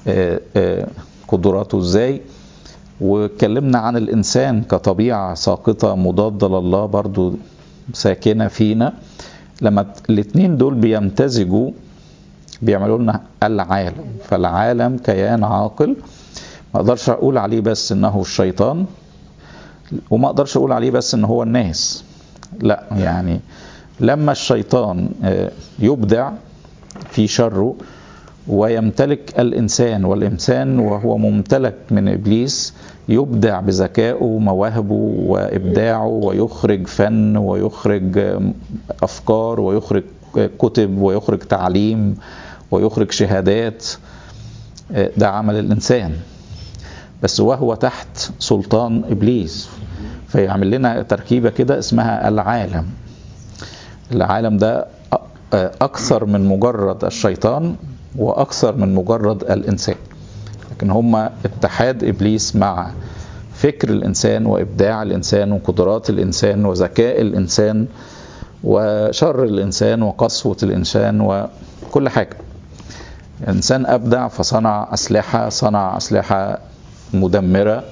قدراته إزاي. واتكلمنا عن الإنسان كطبيعة ساقطة مضادة لله برضو ساكنة فينا. لما الاثنين دول بيمتزجوا بيعملوا لنا العالم. فالعالم كيان عاقل، ما اقدرش اقول عليه بس انه الشيطان، وما اقدرش اقول عليه بس ان هو الناس، لا. يعني لما الشيطان يبدع في شره ويمتلك الإنسان، والإنسان وهو ممتلك من إبليس يبدع بذكائه ومواهبه وإبداعه، ويخرج فن ويخرج أفكار ويخرج كتب ويخرج تعليم ويخرج شهادات. ده عمل الإنسان، بس وهو تحت سلطان إبليس. فيعمل لنا تركيبة كده اسمها العالم. العالم ده أكثر من مجرد الشيطان وأكثر من مجرد الإنسان، لكن هما اتحاد إبليس مع فكر الإنسان وإبداع الإنسان وقدرات الإنسان وذكاء الإنسان وشر الإنسان وقسوة الإنسان وكل حاجة. الإنسان أبدع فصنع أسلحة، صنع أسلحة مدمرة.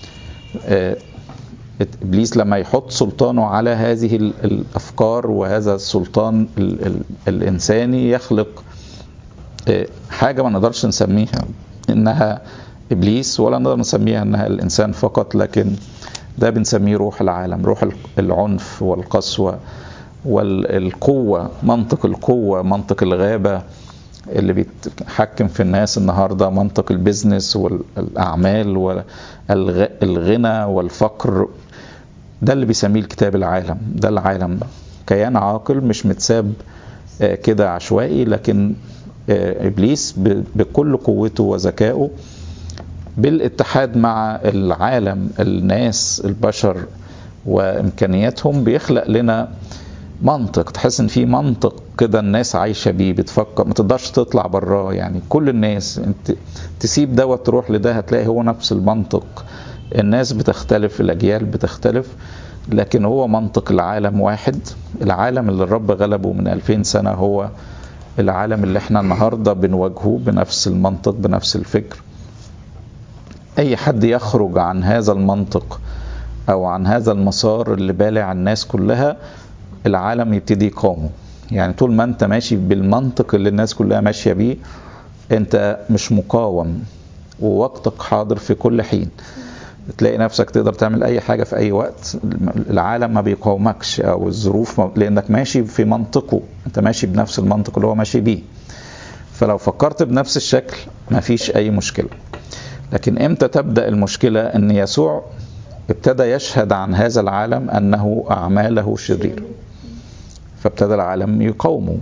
إبليس لما يحط سلطانه على هذه الأفكار وهذا السلطان الإنساني يخلق حاجة ما نقدرش نسميها إنها إبليس ولا نقدر نسميها إنها الإنسان فقط، لكن ده بنسميه روح العالم، روح العنف والقسوة والقوة، منطق القوة، منطق الغابة اللي بيتحكم في الناس النهاردة، منطق البيزنس والأعمال والغنى والفقر. ده اللي بيسميه الكتاب العالم. ده العالم كيان عاقل مش متساب كده عشوائي، لكن إبليس بكل قوته وذكائه بالاتحاد مع العالم، الناس، البشر وإمكانياتهم بيخلق لنا منطق. تحس ان في منطق كده الناس عايشة بيه، بتفكر، ما تقدرش تطلع براه. يعني كل الناس انت تسيب ده وتروح لده هتلاقي هو نفس المنطق. الناس بتختلف، الأجيال بتختلف، لكن هو منطق العالم واحد. العالم اللي الرب غلبه من 2000 سنة هو العالم اللي احنا النهاردة بنواجهه بنفس المنطق، بنفس الفكر. أي حد يخرج عن هذا المنطق أو عن هذا المسار اللي بالع الناس كلها، العالم يبتدي يقاومه. يعني طول ما انت ماشي بالمنطق اللي الناس كلها ماشية بيه، انت مش مقاوم ووقتك حاضر في كل حين. تلاقي نفسك تقدر تعمل اي حاجة في اي وقت. العالم ما بيقاومكش او الظروف لانك ماشي في منطقه، انت ماشي بنفس المنطق اللي هو ماشي بيه. فلو فكرت بنفس الشكل ما فيش اي مشكلة. لكن امتى تبدأ المشكلة؟ ان يسوع ابتدى يشهد عن هذا العالم انه اعماله شرير، فابتدى العالم يقاومه.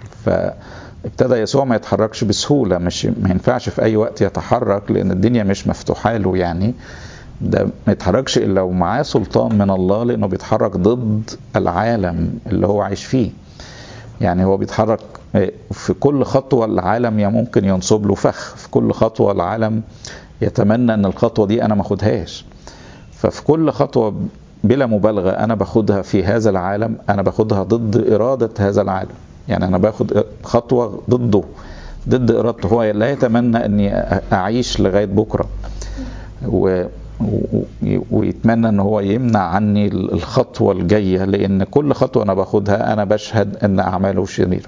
فابتدى يسوع ما يتحركش بسهولة، ما ينفعش في أي وقت يتحرك لأن الدنيا مش مفتوحة له. يعني ده ما يتحركش إلا ومعاه سلطان من الله، لأنه بيتحرك ضد العالم اللي هو عايش فيه. يعني هو بيتحرك في كل خطوة العالم ممكن ينصب له فخ، في كل خطوة العالم يتمنى أن الخطوة دي أنا ما أخدهاش. ففي كل خطوة بلا مبالغة أنا باخدها في هذا العالم، أنا باخدها ضد إرادة هذا العالم. يعني أنا باخد خطوة ضده، ضد إرادته. هو لا يتمنى أني أعيش لغاية بكرة ويتمنى أن هو يمنع عني الخطوة الجاية، لأن كل خطوة أنا باخدها أنا بشهد أن أعماله شريرة.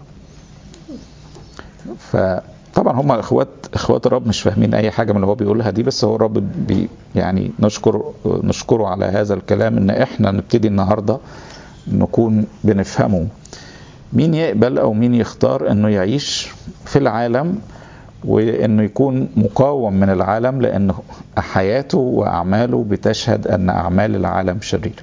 فطبعا هم اخوات الرب مش فاهمين اي حاجه من اللي هو بيقولها دي، بس هو الرب يعني نشكره على هذا الكلام، ان احنا نبتدي النهارده نكون بنفهمه. مين يقبل او مين يختار انه يعيش في العالم وانه يكون مقاوم من العالم، لان حياته واعماله بتشهد ان اعمال العالم شريره.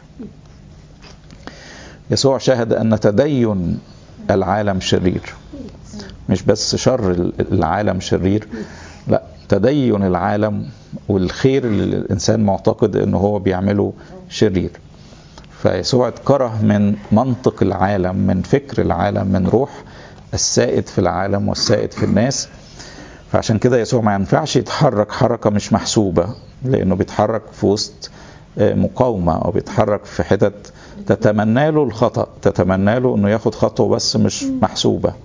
يسوع شهد ان تدين العالم شرير، مش بس شر العالم شرير، لا، تدين العالم والخير اللي الإنسان معتقد أنه هو بيعمله شرير. فيسوع اتكره من منطق العالم، من فكر العالم، من روح السائد في العالم والسائد في الناس. فعشان كده يسوع ما ينفعش يتحرك حركة مش محسوبة، لأنه بيتحرك في وسط مقاومة، أو بيتحرك في حتت تتمنى له الخطأ، تتمنى له أنه ياخد خطوة بس مش محسوبة.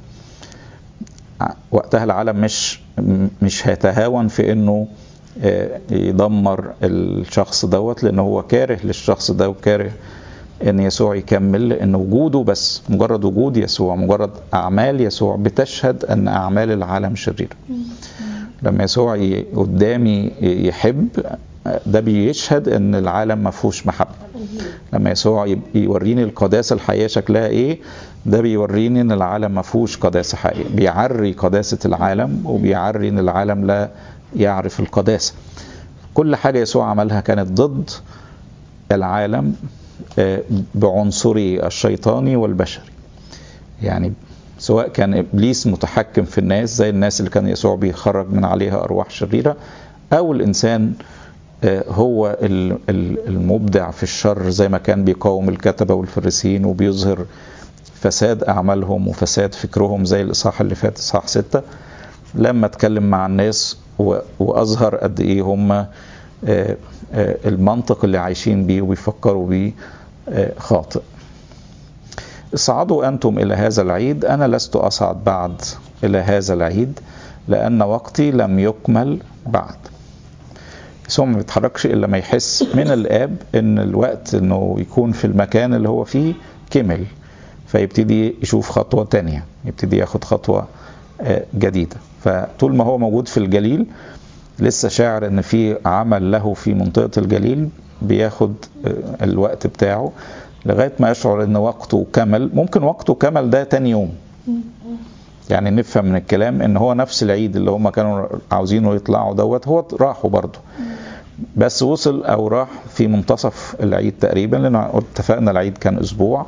وقتها العالم مش هيتهاون في انه يدمر الشخص دوت، لانه هو كاره للشخص ده وكاره ان يسوع يكمل، لان وجوده بس، مجرد وجود يسوع، مجرد اعمال يسوع بتشهد ان اعمال العالم شريرة. لما يسوع قدامي يحب، ده بيشهد ان العالم ما فيهوش محبة. لما يسوع يوريني القداسة الحقيقية شكلها ايه، ده بيوريني ان العالم ما فيهوش قداسة حقيقية، بيعري قداسة العالم وبيعري ان العالم لا يعرف القداسة. كل حاجة يسوع عملها كانت ضد العالم بعنصري الشيطاني والبشري. يعني سواء كان إبليس متحكم في الناس زي الناس اللي كان يسوع بيخرج من عليها أرواح شريرة، أو الإنسان هو المبدع في الشر زي ما كان بيقاوم الكتبة والفريسيين وبيظهر فساد أعمالهم وفساد فكرهم، زي الإصحاح اللي فات إصحاح 6 لما اتكلم مع الناس وأظهر قد إيه هم المنطق اللي عايشين بيه وبيفكروا بيه خاطئ. اصعدوا أنتم إلى هذا العيد، أنا لست أصعد بعد إلى هذا العيد لأن وقتي لم يكمل بعد. يسوع ما بيتحركش إلا ما يحس من الآب إن الوقت إنه يكون في المكان اللي هو فيه كمل، فيبتدي يشوف خطوة تانية، يبتدي ياخد خطوة جديدة. فطول ما هو موجود في الجليل لسه شاعر إن في عمل له في منطقة الجليل، بياخد الوقت بتاعه لغاية ما يشعر إن وقته كمل. ممكن وقته كمل ده تاني يوم، يعني نفهم من الكلام إن هو نفس العيد اللي هم كانوا عاوزينه يطلعوا دوت هو راحوا برضه، بس وصل أو راح في منتصف العيد تقريبا، لأن اتفقنا العيد كان أسبوع.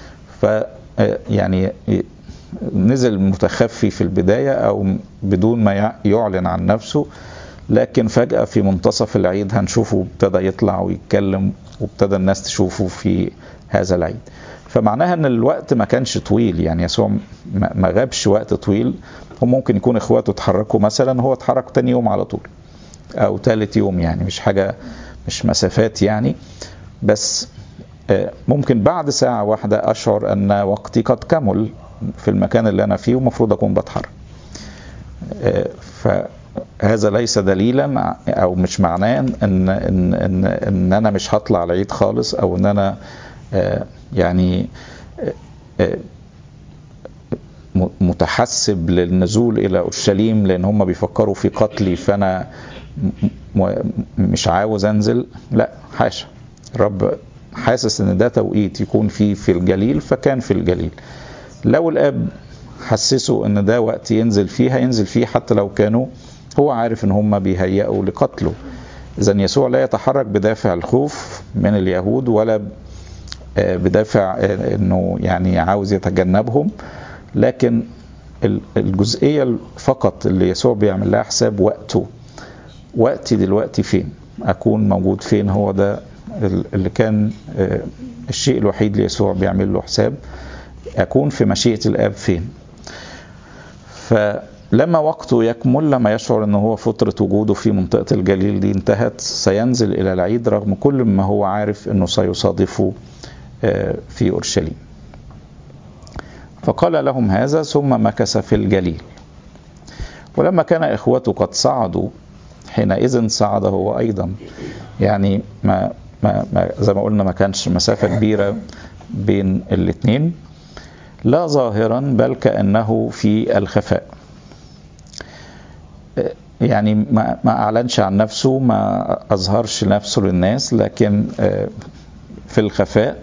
يعني نزل متخفي في البداية أو بدون ما يعلن عن نفسه، لكن فجأة في منتصف العيد هنشوفه ابتدى يطلع ويتكلم، وابتدى الناس تشوفه في هذا العيد. فمعناها ان الوقت ما كانش طويل، يعني يسوع ما غابش وقت طويل. هم ممكن يكون اخواته اتحركوا مثلا، هو اتحرك تاني يوم على طول او ثالث يوم، يعني مش حاجة، مش مسافات يعني. بس ممكن بعد ساعة واحدة اشعر ان وقتي قد كمل في المكان اللي انا فيه ومفروض اكون بتحرك. فهذا ليس دليلا او مش معناه ان انا مش هطلع العيد خالص، او ان انا يعني متحسب للنزول الى اورشليم لان هم بيفكروا في قتلي فانا مش عاوز انزل. لا، حاشا، الرب حاسس ان ده توقيت يكون فيه في الجليل، فكان في الجليل. لو الاب حسسوا ان ده وقت ينزل فيه هينزل فيه، حتى لو كانوا هو عارف ان هم بيهيئوا لقتله. اذن يسوع لا يتحرك بدافع الخوف من اليهود ولا بدافع انه يعني عاوز يتجنبهم، لكن الجزئية فقط اللي يسوع بيعمل لها حساب وقته. وقتي دلوقتي فين؟ اكون موجود فين؟ هو ده اللي كان الشيء الوحيد اللي يسوع بيعمل له حساب، اكون في مشيئة الاب فين. فلما وقته يكمل، لما يشعر انه هو فترة وجوده في منطقة الجليل دي انتهت، سينزل الى العيد رغم كل ما هو عارف انه سيصادفه في أورشليم. فقال لهم هذا ثم مكث في الجليل. ولما كان إخوته قد صعدوا حينئذ صعد هو أيضا. يعني زي ما قلنا ما كانش مسافة كبيرة بين الاثنين، لا ظاهرا بل كأنه في الخفاء. يعني ما أعلنش عن نفسه، ما أظهرش نفسه للناس، لكن في الخفاء.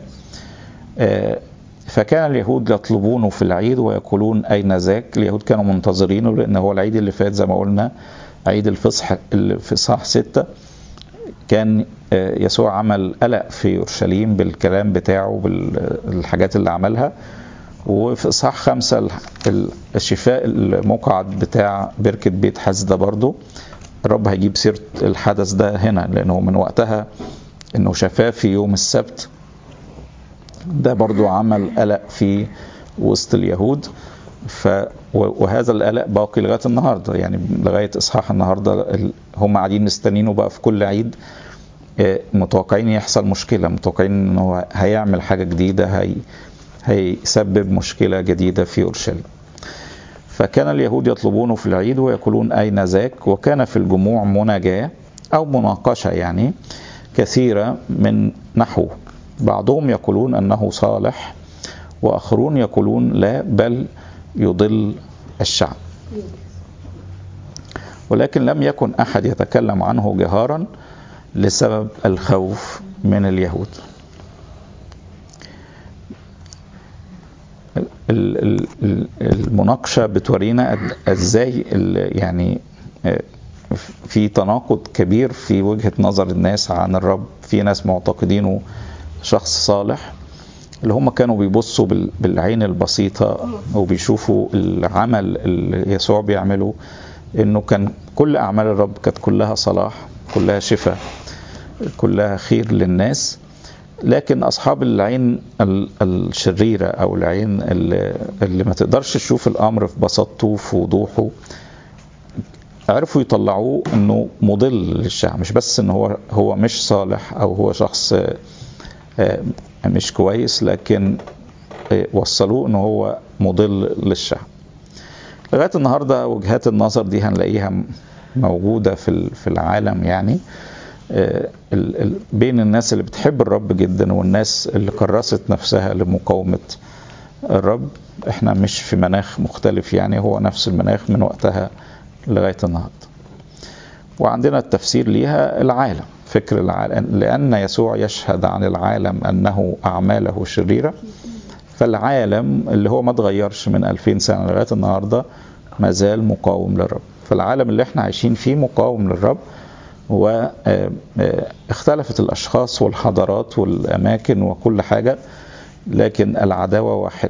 فكان اليهود يطلبونه في العيد ويقولون أين ذاك. اليهود كانوا منتظرينه لأن هو العيد اللي فات زي ما قلنا عيد الفصح اللي في صح 6 كان يسوع عمل قلق في أورشليم بالكلام بتاعه بالحاجات اللي عملها. وفي صح 5 الشفاء المقعد بتاع بركة بيت حزدة برضو الرب هيجيب سيرة الحدث ده هنا، لأنه من وقتها أنه شفاه في يوم السبت ده برضو عمل قلق في وسط اليهود. وهذا القلق باقي لغاية النهاردة، يعني لغاية إصحاح النهاردة هم قاعدين مستنينه بقى في كل عيد، متوقعين يحصل مشكلة، متوقعين أنه هيعمل حاجة جديدة، هيسبب مشكلة جديدة في أورشليم. فكان اليهود يطلبونه في العيد ويقولون أين ذاك. وكان في الجموع مناجاة أو مناقشة يعني كثيرة من نحوه، بعضهم يقولون أنه صالح وآخرون يقولون لا بل يضل الشعب. ولكن لم يكن أحد يتكلم عنه جهارا لسبب الخوف من اليهود. المناقشة بتورينا ازاي يعني في تناقض كبير في وجهة نظر الناس عن الرب. في ناس معتقدينه شخص صالح، اللي هم كانوا بيبصوا بالعين البسيطة وبيشوفوا العمل اللي يسوع بيعمله، انه كان كل اعمال الرب كانت كلها صلاح، كلها شفاء، كلها خير للناس. لكن أصحاب العين الشريرة أو العين اللي ما تقدرش تشوف الأمر في بساطته في وضوحه، عرفوا يطلعوه انه مضل للشعب، مش بس ان هو مش صالح او هو شخص مش كويس، لكن وصلوه انه هو مضل للشعب. لغاية النهاردة وجهات النظر دي هنلاقيها موجودة في العالم، يعني بين الناس اللي بتحب الرب جدا والناس اللي كرست نفسها لمقاومة الرب. احنا مش في مناخ مختلف، يعني هو نفس المناخ من وقتها لغاية النهاردة. وعندنا التفسير ليها العالم، فكر العالم، لأن يسوع يشهد عن العالم أنه أعماله شريرة. فالعالم اللي هو ما تغيرش من 2000 سنة لغاية النهاردة ما زال مقاوم للرب. فالعالم اللي احنا عايشين فيه مقاوم للرب، واختلفت الأشخاص والحضارات والأماكن وكل حاجة، لكن العداوة واحدة.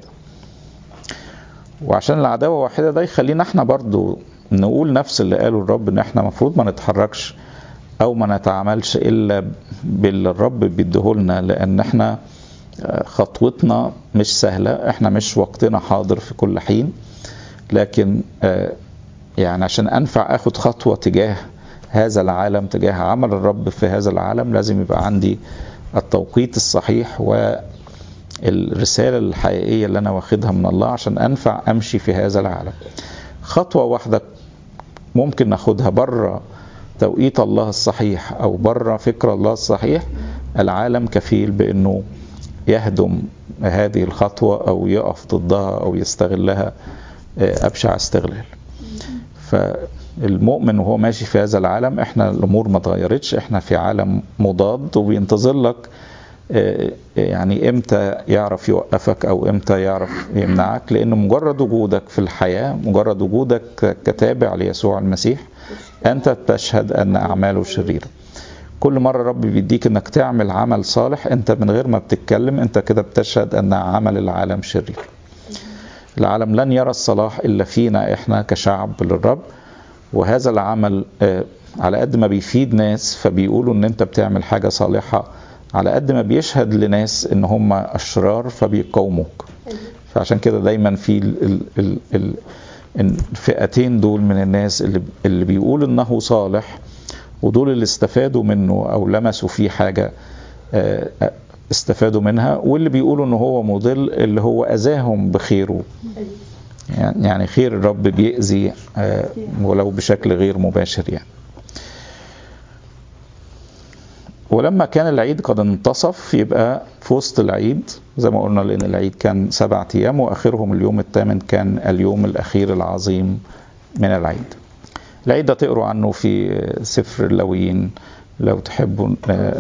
وعشان العداوة واحدة ده يخلينا احنا برضو نقول نفس اللي قاله الرب، ان احنا مفروض ما نتحركش او ما نتعاملش الا باللي الرب بيديهولنا، لان احنا خطوتنا مش سهلة، احنا مش وقتنا حاضر في كل حين. لكن يعني عشان انفع اخد خطوة تجاه هذا العالم، تجاه عمل الرب في هذا العالم، لازم يبقى عندي التوقيت الصحيح والرسالة الحقيقية اللي انا واخدها من الله عشان انفع امشي في هذا العالم. خطوة واحدة ممكن ناخدها بره توقيت الله الصحيح او بره فكر الله الصحيح، العالم كفيل بانه يهدم هذه الخطوة او يقف ضدها او يستغلها ابشع استغلال. فالمؤمن وهو ماشي في هذا العالم، احنا الامور ما اتغيرتش، احنا في عالم مضاد وبينتظر لك يعني امتى يعرف يوقفك او امتى يعرف يمنعك. لانه مجرد وجودك في الحياة، مجرد وجودك كتابع ليسوع المسيح، انت تشهد ان اعماله شريرة. كل مرة رب بيديك انك تعمل عمل صالح، انت من غير ما بتتكلم انت كده بتشهد ان عمل العالم شرير. العالم لن يرى الصلاح الا فينا احنا كشعب للرب. وهذا العمل على قد ما بيفيد ناس فبيقولوا ان انت بتعمل حاجة صالحة، على قد ما بيشهد لناس ان هم اشرار فبيقاوموك. فعشان كده دايما في الفئتين دول من الناس، اللي بيقول انه صالح ودول اللي استفادوا منه او لمسوا فيه حاجة استفادوا منها، واللي بيقولوا انه هو مضل اللي هو اذاهم بخيره. يعني خير الرب بيأذي ولو بشكل غير مباشر يعني. ولما كان العيد قد انتصف، يبقى في وسط العيد زي ما قلنا، لأن العيد كان 7 أيام وآخرهم اليوم الثامن كان اليوم الأخير العظيم من العيد. العيد ده تقروا عنه في سفر اللاويين لو تحبوا،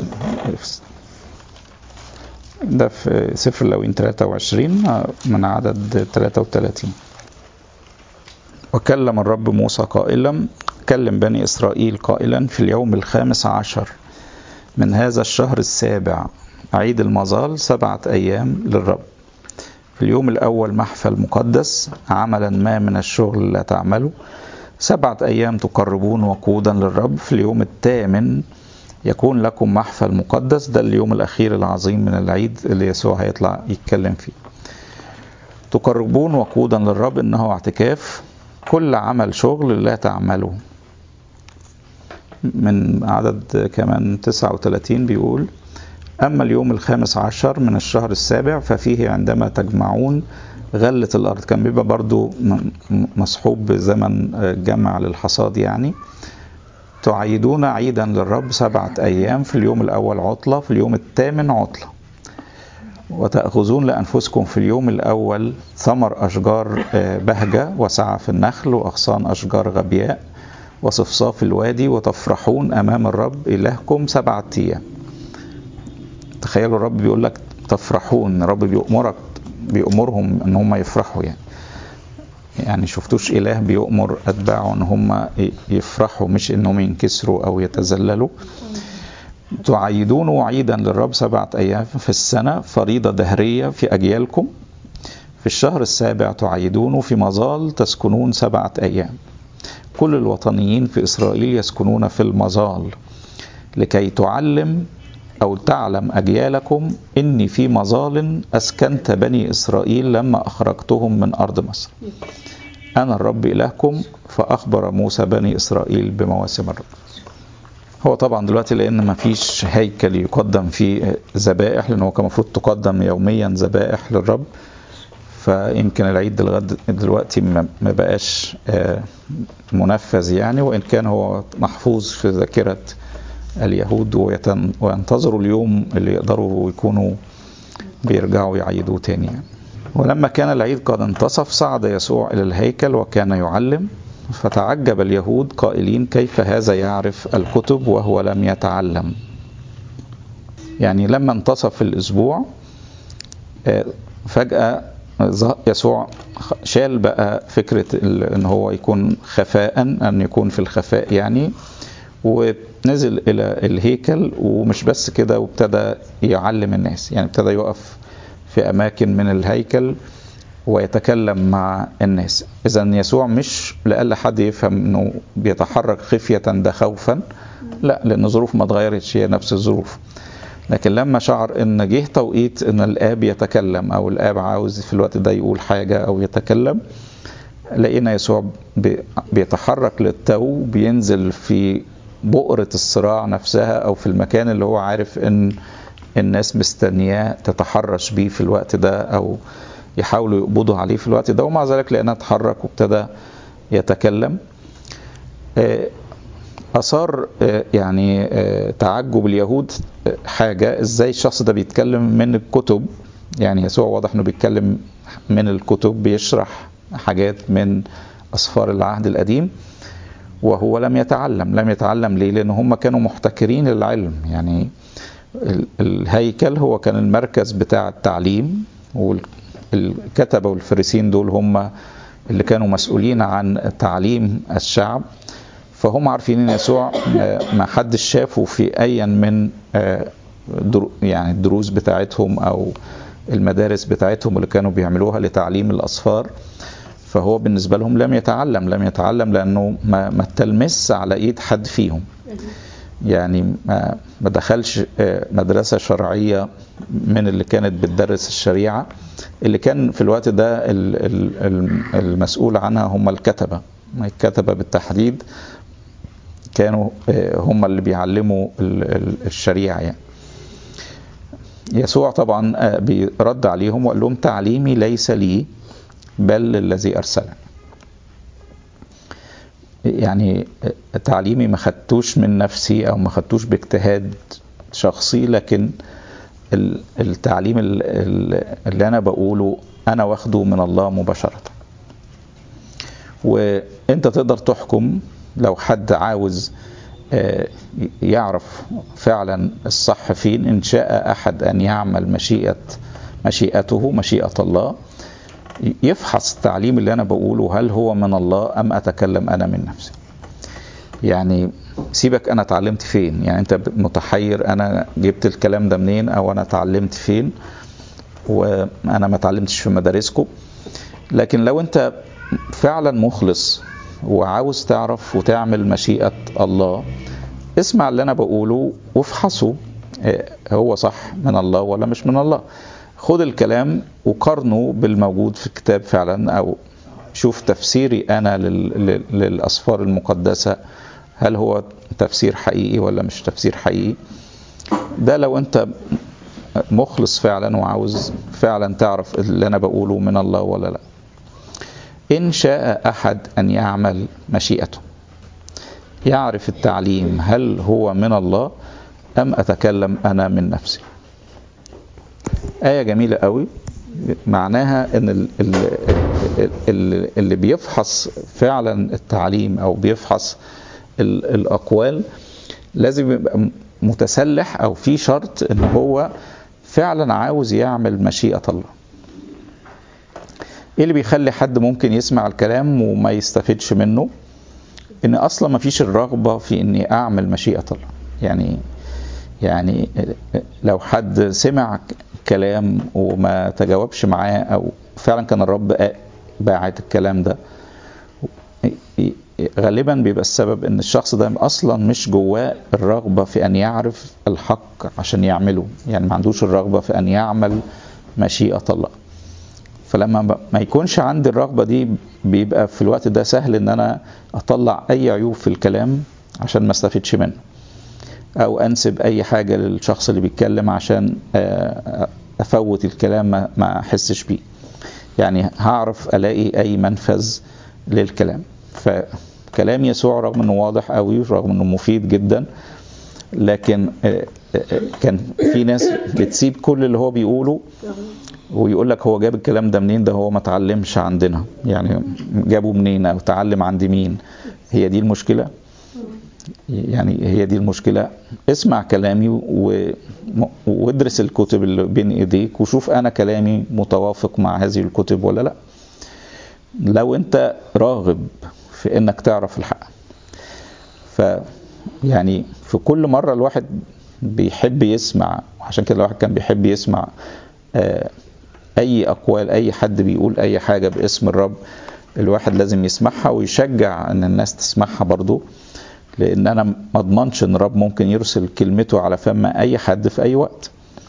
ده في سفر اللاويين 23 من عدد 33. وكلم الرب موسى قائلا، كلم بني إسرائيل قائلا، في اليوم 15 من هذا الشهر 7 عيد المظال 7 أيام للرب. في اليوم الأول محفل مقدس، عملا ما من الشغل لا تعمله. 7 أيام تقربون وقودا للرب. في اليوم الثامن يكون لكم محفل مقدس. ده اليوم الأخير العظيم من العيد اللي يسوع هيطلع يتكلم فيه. تقربون وقودا للرب، إنه اعتكاف، كل عمل شغل لا تعمله. من عدد كمان 39 بيقول، أما اليوم 15 من الشهر 7 ففيه عندما تجمعون غلة الأرض. كان بيبقى برضو مصحوب بزمن جمع للحصاد يعني. تعيدون عيدا للرب 7 أيام، في اليوم الأول عطلة، في اليوم الثامن عطلة. وتأخذون لأنفسكم في اليوم الأول ثمر أشجار بهجة وسعف النخل وأغصان أشجار غبياء وصفصاف الوادي، وتفرحون أمام الرب إلهكم 7 أيام. تخيلوا الرب بيقول لك تفرحون، الرب بيأمرهم ان هم يفرحوا يعني شفتوش إله بيأمر أتباعه ان هم يفرحوا، مش انهم ينكسروا او يتذللوا. تعيدون عيدا للرب 7 أيام في السنة، فريضة دهرية في أجيالكم. في الشهر 7 تعيدون في مظال تسكنون 7 أيام. كل الوطنيين في إسرائيل يسكنون في المظال، لكي تعلم أو تعلم أجيالكم إني في مظال أسكنت بني إسرائيل لما أخرجتهم من أرض مصر. أنا الرب إلهكم. فأخبر موسى بني إسرائيل بمواسم الرب. هو طبعا دلوقتي لأن ما فيش هيكل يقدم فيه ذبائح، لأنه كان المفروض تقدم يوميا ذبائح للرب، فيمكن العيد دلوقتي ما بقاش منفذ يعني، وإن كان هو محفوظ في ذاكرة اليهود وينتظروا اليوم اللي يقدروا يكونوا بيرجعوا يعيدوه تاني يعني. ولما كان العيد قد انتصف صعد يسوع إلى الهيكل وكان يعلم، فتعجب اليهود قائلين كيف هذا يعرف الكتب وهو لم يتعلم. يعني لما انتصف الأسبوع فجأة يسوع شال بقى فكرة ان هو يكون خفاء، ان يكون في الخفاء يعني، ونزل الى الهيكل. ومش بس كده، وابتدى يعلم الناس، يعني ابتدى يقف في اماكن من الهيكل ويتكلم مع الناس. اذا يسوع مش لألا حد يفهم انه بيتحرك خفية ده خوفا، لا، لان الظروف ما اتغيرتش، هي نفس الظروف. لكن لما شعر ان جه توقيت ان الاب يتكلم، او الاب عاوز في الوقت ده يقول حاجة او يتكلم، لقينا يسوع بيتحرك للتو، بينزل في بؤرة الصراع نفسها، او في المكان اللي هو عارف ان الناس مستنياه تتحرش بيه في الوقت ده، او يحاولوا يقبضوا عليه في الوقت ده. ومع ذلك لقيناه اتحرك وابتدى يتكلم. أثار يعني تعجب اليهود حاجة، ازاي الشخص ده بيتكلم من الكتب؟ يعني يسوع واضح انه بيتكلم من الكتب، بيشرح حاجات من أسفار العهد القديم، وهو لم يتعلم ليه؟ لأن هم كانوا محتكرين العلم. يعني الهيكل هو كان المركز بتاع التعليم، والكتبة والفريسين دول هم اللي كانوا مسؤولين عن تعليم الشعب. فهم عارفين ان يسوع ما حدش شافه في ايا من يعني الدروس بتاعتهم او المدارس بتاعتهم اللي كانوا بيعملوها لتعليم الأسفار. فهو بالنسبة لهم لم يتعلم لأنه ما تلمس على إيد حد فيهم. يعني ما دخلش مدرسة شرعية من اللي كانت بتدرس الشريعة. اللي كان في الوقت ده المسؤول عنها هم الكتبة بالتحديد، كانوا هم اللي بيعلموا الشريعة يعني. يسوع طبعا بيرد عليهم وقال لهم تعليمي ليس لي بل الذي أرسلني. يعني تعليمي ما خدتوش من نفسي أو ما خدتوش باجتهاد شخصي، لكن التعليم اللي أنا بقوله أنا واخده من الله مباشرة. وأنت تقدر تحكم لو حد عاوز يعرف فعلا الصح فين. إن شاء أحد أن يعمل مشيئته مشيئة الله، يفحص التعليم اللي أنا بقوله هل هو من الله أم أتكلم أنا من نفسي. يعني سيبك أنا اتعلمت فين، يعني أنت متحير أنا جبت الكلام ده منين أو أنا اتعلمت فين، وأنا ما اتعلمتش في مدارسكم. لكن لو أنت فعلا مخلص وعاوز تعرف وتعمل مشيئة الله، اسمع اللي أنا بقوله وافحصه هو صح من الله ولا مش من الله. خد الكلام وقارنه بالموجود في الكتاب فعلا، أو شوف تفسيري أنا للأسفار المقدسة هل هو تفسير حقيقي ولا مش تفسير حقيقي. ده لو أنت مخلص فعلا وعاوز فعلا تعرف اللي أنا بقوله من الله ولا لا. إن شاء أحد أن يعمل مشيئته، يعرف التعليم هل هو من الله أم أتكلم أنا من نفسي. آية جميلة قوي، معناها أن اللي بيفحص فعلا التعليم أو بيفحص الأقوال لازم يبقى متسلح، أو في شرط أن هو فعلا عاوز يعمل مشيئة الله. إيه اللي بيخلي حد ممكن يسمع الكلام وما يستفيدش منه؟ إن أصلا ما فيش الرغبة في إني أعمل مشيئة الله. يعني لو حد سمع كلام وما تجاوبش معاه، أو فعلا كان الرب باعت الكلام ده، غالبا بيبقى السبب ان الشخص ده اصلا مش جواه الرغبة في ان يعرف الحق عشان يعمله. يعني ما عندوش الرغبة في ان يعمل مشيئة الله. فلما ما يكونش عندي الرغبة دي بيبقى في الوقت ده سهل ان انا اطلع اي عيوب في الكلام عشان ما استفدش منه، او انسب اي حاجة للشخص اللي بيتكلم عشان افوت الكلام ما احسش بيه. يعني هعرف الاقي اي منفذ للكلام. فكلام يسوع رغم انه واضح قوي، رغم انه مفيد جدا، لكن كان في ناس بتسيب كل اللي هو بيقوله ويقول لك هو جاب الكلام ده منين، ده هو ما اتعلمش عندنا، يعني جابه منين او تعلم عند مين؟ هي دي المشكلة. يعني هي دي المشكلة. اسمع كلامي وادرس الكتب اللي بين ايديك وشوف انا كلامي متوافق مع هذه الكتب ولا لا. لو انت راغب في انك تعرف الحق، يعني في كل مرة الواحد بيحب يسمع، عشان كده الواحد كان بيحب يسمع اي اقوال، اي حد بيقول اي حاجة باسم الرب، الواحد لازم يسمعها ويشجع ان الناس تسمعها برضو، لان انا ما اضمنش ان الرب ممكن يرسل كلمته على فم اي حد في اي وقت.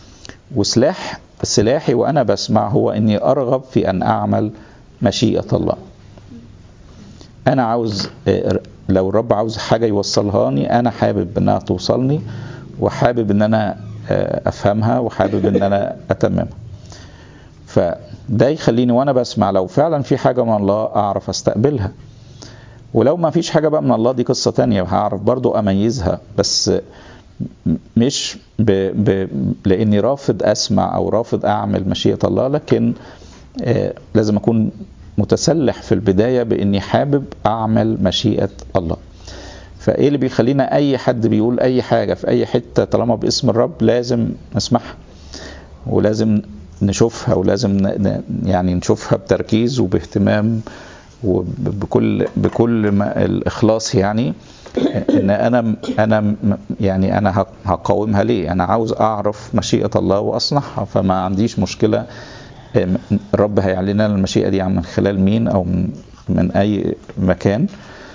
سلاحي وانا بسمع هو اني ارغب في ان اعمل مشيئة الله. انا عاوز، لو الرب عاوز حاجة يوصلهاني انا حابب انها توصلني، وحابب ان انا افهمها، وحابب ان انا اتممها. فده يخليني وانا بسمع لو فعلا في حاجة من الله اعرف استقبلها، ولو ما فيش حاجة بقى من الله دي قصة تانية، هعرف برضو اميزها، بس مش لاني رافض اسمع او رافض اعمل مشيئة الله، لكن لازم اكون متسلح في البداية باني حابب اعمل مشيئة الله. فايه اللي بيخلينا اي حد بيقول اي حاجة في اي حتة طالما باسم الرب لازم نسمعها، ولازم نشوفها، ولازم يعني نشوفها بتركيز وباهتمام بكل ما الاخلاص، يعني ان انا هقاومها ليه؟ انا عاوز اعرف مشيئة الله واصنعها، فما عنديش مشكلة الرب هيعلن لنا المشيئة دي من خلال مين او من اي مكان.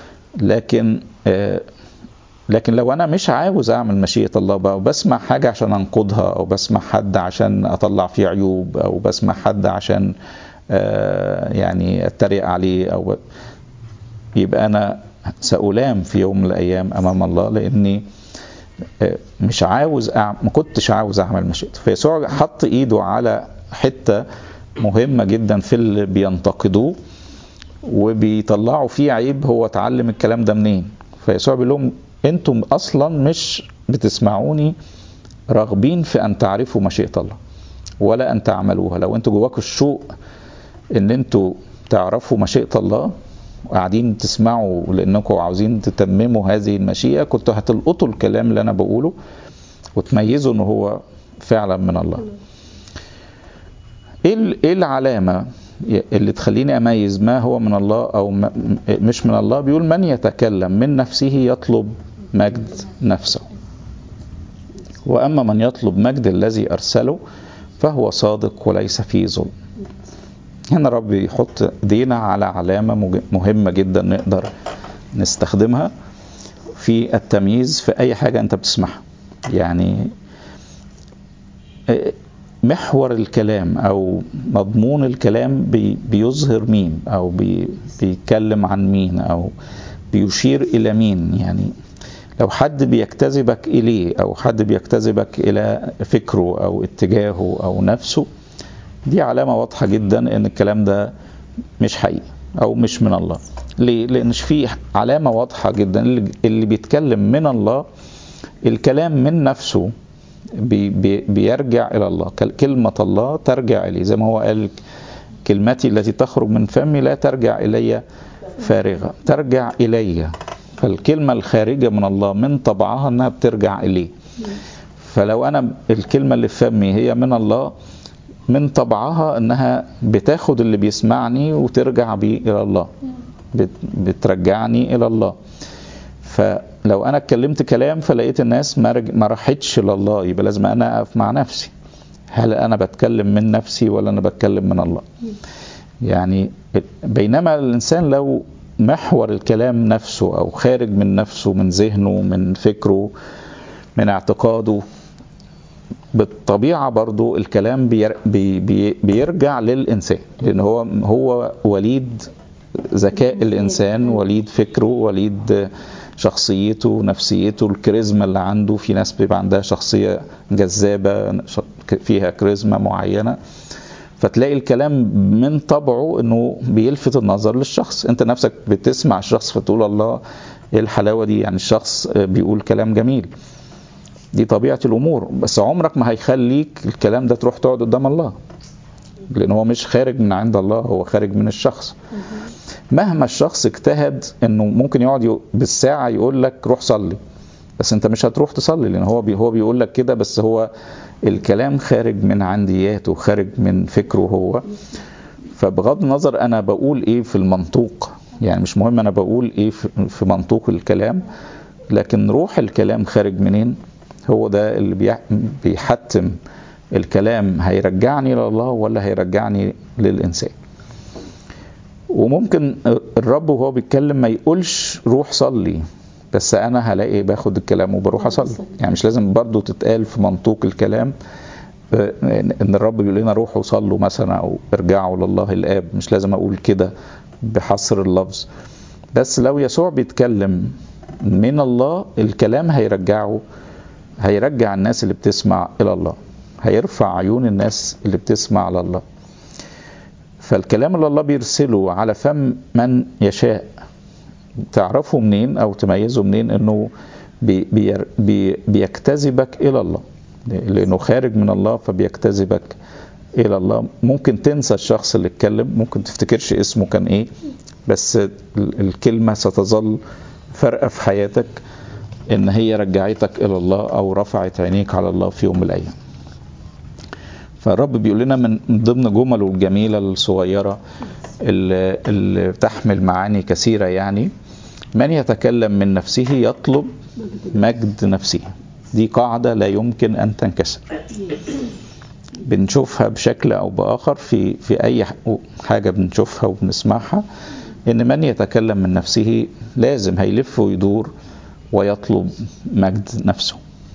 لكن لو انا مش عاوز اعمل مشيئة الله بقى، وبسمع حاجة عشان انقضها، او بسمع حد عشان اطلع فيه عيوب، او بسمع حد عشان يعني اتريق عليه، او يبقى انا سألام في يوم من الايام امام الله، لاني مش عاوز ما كنتش عاوز اعمل مشيئته. فيسوع حط ايده على حتة مهمة جدا في اللي بينتقدوه وبيطلعوا فيه عيب، هو اتعلم الكلام ده منين؟ فيسوع بيقول لهم انتم اصلا مش بتسمعوني راغبين في ان تعرفوا مشيئة الله ولا ان تعملوها. لو انتوا جواكم الشوق ان انتوا تعرفوا مشيئة الله وقاعدين تسمعوا لانكم عاوزين تتمموا هذه المشيئة، كنتوا هتلقطوا الكلام اللي انا بقوله وتميزوا ان هو فعلا من الله. ايه العلامة اللي تخليني اميز ما هو من الله او مش من الله؟ بيقول من يتكلم من نفسه يطلب مجد نفسه، واما من يطلب مجد الذي ارسله فهو صادق وليس فيه ظلم. هنا رب يحط ايدينا على علامة مهمة جدا نقدر نستخدمها في التمييز في اي حاجة انت بتسمعها. يعني محور الكلام او مضمون الكلام بيظهر مين، او بيتكلم عن مين، او بيشير الى مين. يعني لو حد بيجتذبك اليه، او حد بيجتذبك الى فكره او اتجاهه او نفسه، دي علامة واضحة جدا ان الكلام ده مش حقيقي او مش من الله. ليه؟ لان في علامة واضحة جدا اللي بيتكلم من الله الكلام من نفسه بيرجع إلى الله. كلمة الله ترجع إليه، زي ما هو قال كلمتي التي تخرج من فمي لا ترجع إلي فارغة، ترجع إلي. فالكلمة الخارجة من الله من طبعها أنها بترجع إليه. فلو أنا الكلمة اللي في فمي هي من الله، من طبعها أنها بتاخد اللي بيسمعني وترجع بيه إلى الله، بترجعني إلى الله. فلو انا اتكلمت كلام فلقيت الناس ما راحتش لله، يبقى لازم انا اقف مع نفسي، هل انا بتكلم من نفسي ولا انا بتكلم من الله؟ يعني بينما الانسان لو محور الكلام نفسه او خارج من نفسه، من ذهنه، من فكره، من اعتقاده، بالطبيعة برضو الكلام بيرجع للإنسان، لأن هو وليد ذكاء الإنسان، وليد فكره، وليد شخصيته، نفسيته، الكاريزما اللي عنده. في ناس بيبقى عندها شخصية جذابة فيها كاريزما معينة، فتلاقي الكلام من طبعه انه بيلفت النظر للشخص. انت نفسك بتسمع الشخص فتقول الله ايه الحلاوة دي، يعني الشخص بيقول كلام جميل. دي طبيعة الامور، بس عمرك ما هيخليك الكلام ده تروح تقعد قدام الله، لان هو مش خارج من عند الله، هو خارج من الشخص. مهما الشخص اجتهد انه ممكن يقعد بالساعة يقول لك روح صلي، بس انت مش هتروح تصلي، لان هو بيقول لك كده، بس هو الكلام خارج من عندياته، خارج من فكره هو. فبغض النظر انا بقول ايه في المنطوق، يعني مش مهم انا بقول ايه في منطوق الكلام، لكن روح الكلام خارج منين، هو ده اللي بيحتم الكلام هيرجعني لله ولا هيرجعني للإنسان. وممكن الرب وهو بيتكلم ما يقولش روح صلي، بس أنا هلاقي باخد الكلام وبروح أصلي. يعني مش لازم برضو تتقال في منطوق الكلام ان الرب بيقول لنا روحوا صلوا مثلا او ارجعوا لله الآب، مش لازم اقول كده بحصر اللفظ. بس لو يسوع بيتكلم من الله، الكلام هيرجع الناس اللي بتسمع الى الله، هيرفع عيون الناس اللي بتسمع على الله. فالكلام اللي الله بيرسله على فم من يشاء، تعرفه منين او تميزه منين؟ انه بيجتذبك الى الله، لانه خارج من الله فبيجتذبك الى الله. ممكن تنسى الشخص اللي اتكلم، ممكن تفتكرش اسمه كان ايه، بس الكلمة ستظل فرقة في حياتك ان هي رجعتك الى الله او رفعت عينيك على الله في يوم من الايام. فالرب بيقول لنا من ضمن جمله الجميلة الصغيرة اللي تحمل معاني كثيرة، يعني من يتكلم من نفسه يطلب مجد نفسه. دي قاعدة لا يمكن أن تنكسر، بنشوفها بشكل أو بآخر في أي حاجة بنشوفها وبنسمعها، إن من يتكلم من نفسه لازم هيلف ويدور ويطلب مجد نفسه.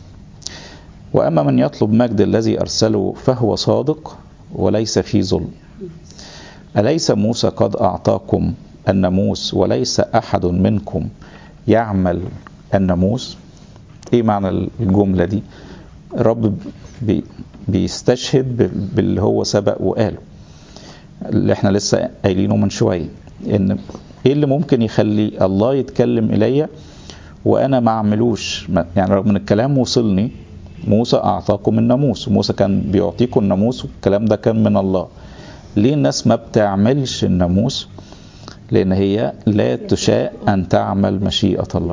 وأما من يطلب مجد الذي أرسله فهو صادق وليس فيه ظلم. أليس موسى قد أعطاكم الناموس وليس أحد منكم يعمل الناموس؟ إيه معنى الجملة دي؟ الرب بيستشهد باللي هو سبق وقاله، اللي احنا لسه قايلينه من شوية، إن إيه اللي ممكن يخلي الله يتكلم إليا وأنا ما أعملوش؟ يعني رغم من الكلام وصلني موسى أعطاكم الناموس، وموسى كان بيعطيكم الناموس والكلام ده كان من الله. ليه الناس ما بتعملش الناموس؟ لأن هي لا تشاء أن تعمل مشيئة الله.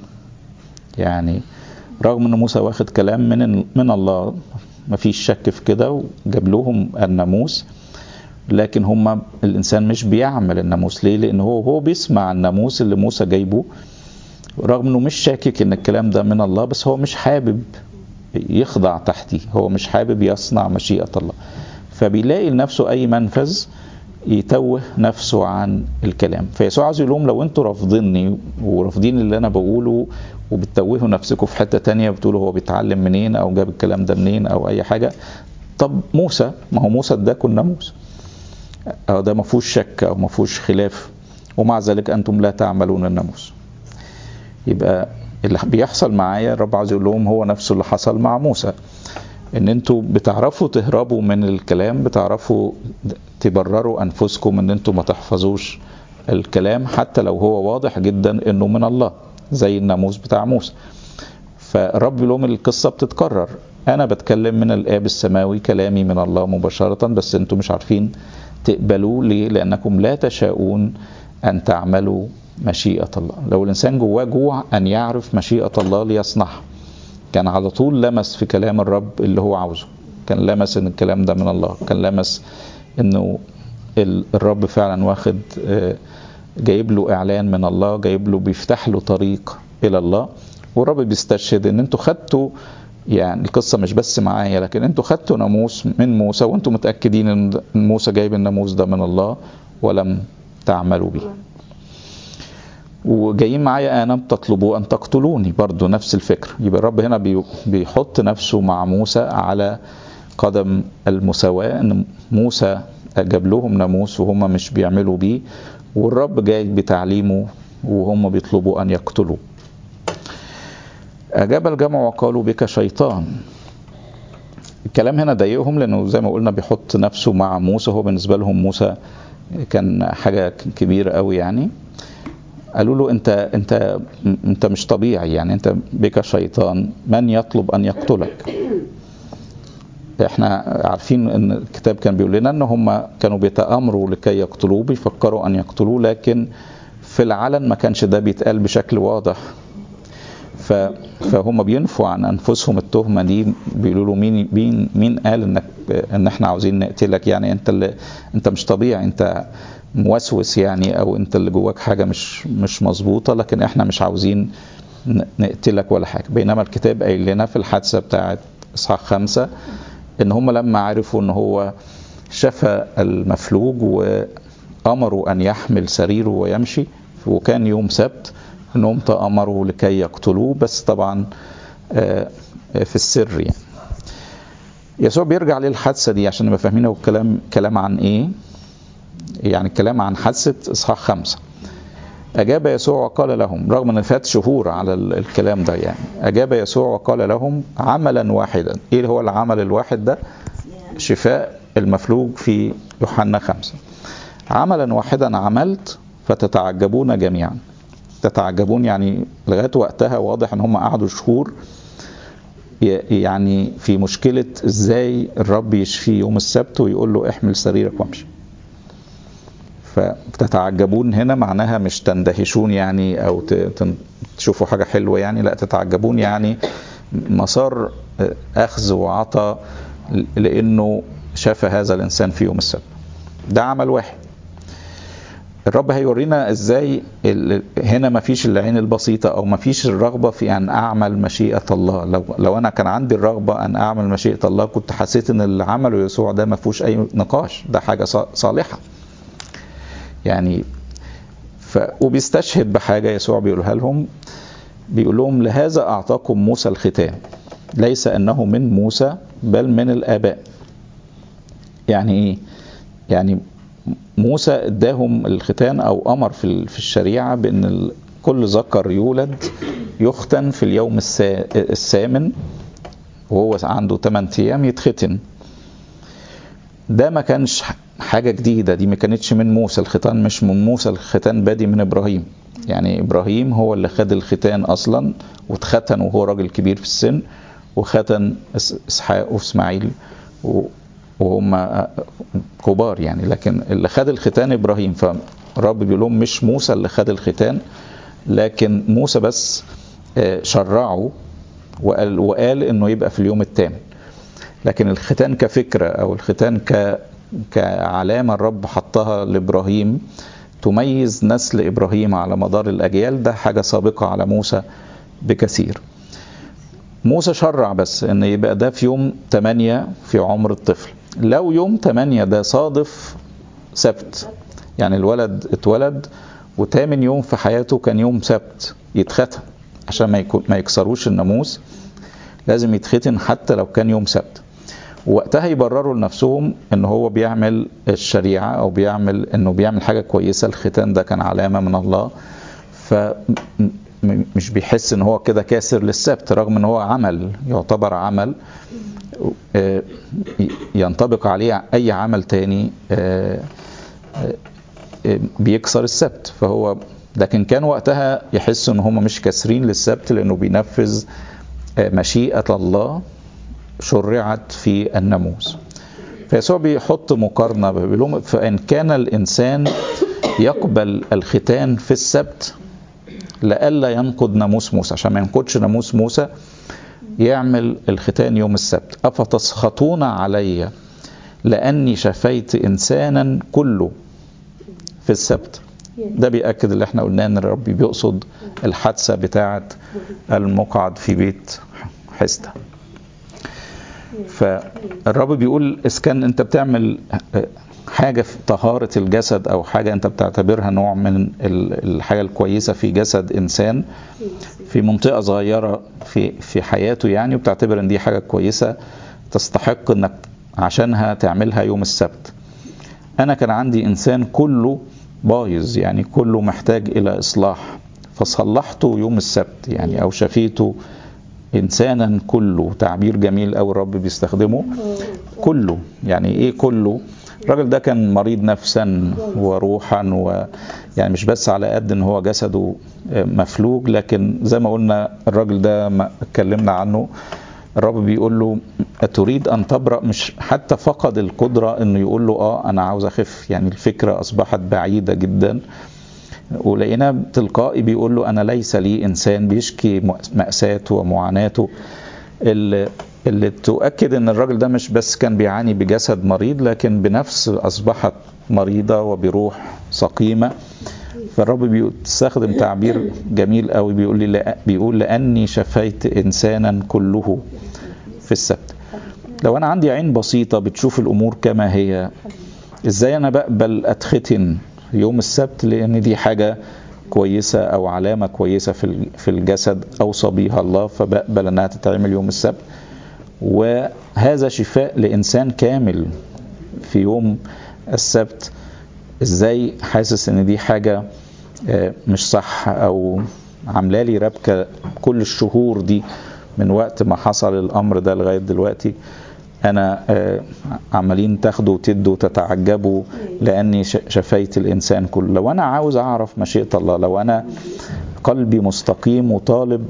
يعني رغم أن موسى واخد كلام من الله، ما فيش شك في كده، وجاب لهم الناموس، لكن هم الإنسان مش بيعمل الناموس. ليه؟ لأن هو بيسمع الناموس اللي موسى جايبه، رغم أنه مش شاكك أن الكلام ده من الله، بس هو مش حابب يخضع تحتيه، هو مش حابب يصنع مشيئة الله، فبيلاقي لنفسه أي منفذ يتوه نفسه عن الكلام. فيسوع عايز يقول لهم لو انتوا رافضيني ورافضين اللي انا بقوله وبتتوهوا نفسكم في حتة تانية، بتقولوا هو بيتعلم منين او جاب الكلام ده منين او اي حاجة، طب موسى، ما هو موسى اداكم الناموس، او ده ما فيهوش شك او ما فيهوش خلاف، ومع ذلك انتم لا تعملون الناموس. يبقى اللي بيحصل معايا الرب عايز يقول لهم هو نفسه اللي حصل مع موسى، ان انتوا بتعرفوا تهربوا من الكلام، بتعرفوا تبرروا انفسكم ان انتوا ما تحفظوش الكلام حتى لو هو واضح جدا انه من الله، زي الناموس بتاع موسى. فالرب لهم القصة بتتكرر، انا بتكلم من الآب السماوي، كلامي من الله مباشرة، بس انتوا مش عارفين تقبلوا. ليه؟ لانكم لا تشاءون ان تعملوا مشيئة الله. لو الانسان جواه جوع ان يعرف مشيئة الله ليصنعها، كان على طول لمس في كلام الرب اللي هو عاوزه، كان لمس ان الكلام ده من الله، كان لمس انه الرب فعلا واخد جايب له اعلان من الله، جايب له بيفتح له طريق الى الله. والرب بيستشهد ان انتوا خدتوا، يعني القصة مش بس معايا، لكن انتوا خدتوا ناموس من موسى وانتوا متأكدين ان موسى جايب الناموس ده من الله ولم تعملوا به. وجايين معايا انا بتطلبوا ان تقتلوني، برضو نفس الفكرة. يبقى الرب هنا بيحط نفسه مع موسى على قدم المساواة، ان موسى جاب لهم ناموس وهم مش بيعملوا بيه، والرب جاي بتعليمه وهم بيطلبوا ان يقتلوا. اجاب الجمع وقالوا بك شيطان. الكلام هنا ضايقهم، لانه زي ما قلنا بيحط نفسه مع موسى، هو بالنسبة لهم موسى كان حاجة كبيرة قوي يعني. قالوا له انت مش طبيعي، يعني انت بك شيطان، من يطلب ان يقتلك؟ احنا عارفين ان الكتاب كان بيقول لنا ان هم كانوا بيتآمروا لكي يقتلوه، بيفكروا ان يقتلوه، لكن في العلن ما كانش ده بيتقال بشكل واضح. فهم بينفوا عن انفسهم التهمة دي، بيقولوا له مين قال ان احنا عاوزين نقتلك؟ يعني انت مش طبيعي، انت موسوس يعني، او انت اللي جواك حاجة مش مظبوطة، لكن احنا مش عاوزين نقتلك ولا حاجة. بينما الكتاب قايل لنا في الحادثة بتاعت اصحاح 5 ان هم لما عرفوا ان هو شفى المفلوج وامروا ان يحمل سريره ويمشي، وكان يوم سبت، انهم تأمروا لكي يقتلوه، بس طبعا في السر يعني. يسوع بيرجع للحادثة دي عشان نبقى فاهمين هو كلام عن ايه. يعني الكلام عن حادثة اصحاح 5. أجاب يسوع وقال لهم، رغم أن فات شهور على الكلام ده يعني، أجاب يسوع وقال لهم عملا واحدا. إيه هو العمل الواحد ده؟ شفاء المفلوج في يوحنا 5. عملا واحدا عملت فتتعجبون جميعا. تتعجبون يعني لغاية وقتها واضح أن هم قعدوا شهور يعني في مشكلة إزاي الرب يشفي يوم السبت ويقول له احمل سريرك وامشي. فتتعجبون هنا معناها مش تندهشون يعني او تشوفوا حاجة حلوة يعني، لا، تتعجبون يعني مسار اخذ وعطى، لانه شاف هذا الانسان في يوم السبت. ده عمل واحد. الرب هيورينا ازاي هنا مفيش العين البسيطة او مفيش الرغبة في ان اعمل مشيئة الله. لو انا كان عندي الرغبة ان اعمل مشيئة الله كنت حسيت ان اللي عمله يسوع ده مفيهوش اي نقاش، ده حاجة صالحة يعني. وبيستشهد بحاجة يسوع بيقولها لهم، بيقول لهم لهذا أعطاكم موسى الختان، ليس أنه من موسى بل من الآباء. يعني إيه؟ يعني موسى اداهم الختان أو أمر في الشريعة بأن كل ذكر يولد يختن في اليوم الثامن، وهو عنده 8 أيام يتختن. ده ما كانش حاجة جديدة، دي ما كانتش من موسى. الختان مش من موسى، الختان بادي من إبراهيم. يعني إبراهيم هو اللي خد الختان أصلا، واتختن وهو راجل كبير في السن، وختن إسحاق وإسماعيل وهم كبار يعني، لكن اللي خد الختان إبراهيم. فالرب بيقول لهم مش موسى اللي خد الختان، لكن موسى بس شرعه وقال إنه يبقى في اليوم الثامن. لكن الختان كفكرة أو الختان كعلامة الرب حطها لإبراهيم تميز نسل إبراهيم على مدار الأجيال، ده حاجة سابقة على موسى بكثير. موسى شرع بس أن يبقى ده في يوم 8 في عمر الطفل. لو يوم 8 ده صادف سبت، يعني الولد اتولد وتامن يوم في حياته كان يوم سبت، يتختن عشان ما يكسروش الناموس، لازم يتختن حتى لو كان يوم سبت. وقتها يبرروا لنفسهم ان هو بيعمل الشريعة او بيعمل حاجة كويسة. الختان ده كان علامة من الله، فمش بيحس ان هو كده كاسر للسبت، رغم ان هو عمل، يعتبر عمل ينطبق عليه اي عمل تاني بيكسر السبت. فهو لكن كان وقتها يحس ان هم مش كاسرين للسبت، لانه بينفذ مشيئة الله شرعت في الناموس. فيسوع بيحط مقارنة، بيقول لهم فإن كان الإنسان يقبل الختان في السبت لئلا ينقض ناموس موسى، عشان ما ينقضش ناموس موسى يعمل الختان يوم السبت. أفتسخطون علي لأني شفيت إنسانا كله في السبت؟ ده بيأكد اللي احنا قلناه، ان الرب بيقصد الحادثة بتاعة المقعد في بيت حسدة. فالرب بيقول إذا كان أنت بتعمل حاجة في طهارة الجسد أو حاجة أنت بتعتبرها نوع من الحاجة الكويسة في جسد إنسان في منطقة صغيرة في حياته يعني، وبتعتبر أن دي حاجة كويسة تستحق أنك عشانها تعملها يوم السبت. أنا كان عندي إنسان كله بايظ، يعني كله محتاج إلى إصلاح، فصلحته يوم السبت يعني، أو شفيته إنسانا كله، تعبير جميل أو الرب بيستخدمه كله. يعني إيه كله؟ الراجل ده كان مريض نفسا وروحا، ويعني مش بس على قد ان هو جسده مفلوج، لكن زي ما قلنا الراجل ده ما اتكلمنا عنه، الرب بيقول له أتريد أن تبرأ؟ مش حتى فقد القدرة انه يقول له أنا عاوز أخف، يعني الفكرة أصبحت بعيدة جدا. ولقينا تلقائي بيقول له أنا ليس لي إنسان، بيشكي مأساته ومعاناته اللي تؤكد ان الراجل ده مش بس كان بيعاني بجسد مريض، لكن بنفس أصبحت مريضة وبروح سقيمة. فالرب بيستخدم تعبير جميل قوي، بيقول لأني شفيت إنسانا كله في السبت. لو أنا عندي عين بسيطة بتشوف الأمور كما هي، إزاي أنا بقبل أتختن يوم السبت؟ لأن دي حاجة كويسة أو علامة كويسة في الجسد أوصى بيها الله، فبقبل أنها تتعمل يوم السبت. وهذا شفاء لإنسان كامل في يوم السبت. إزاي حاسس أن دي حاجة مش صح أو عملالي ربكة كل الشهور دي من وقت ما حصل الأمر ده لغاية دلوقتي؟ أنا عمالين تاخدوا وتدوا تتعجبوا لأني شفيت الإنسان كله. لو أنا عاوز أعرف مشيئة الله، لو أنا قلبي مستقيم وطالب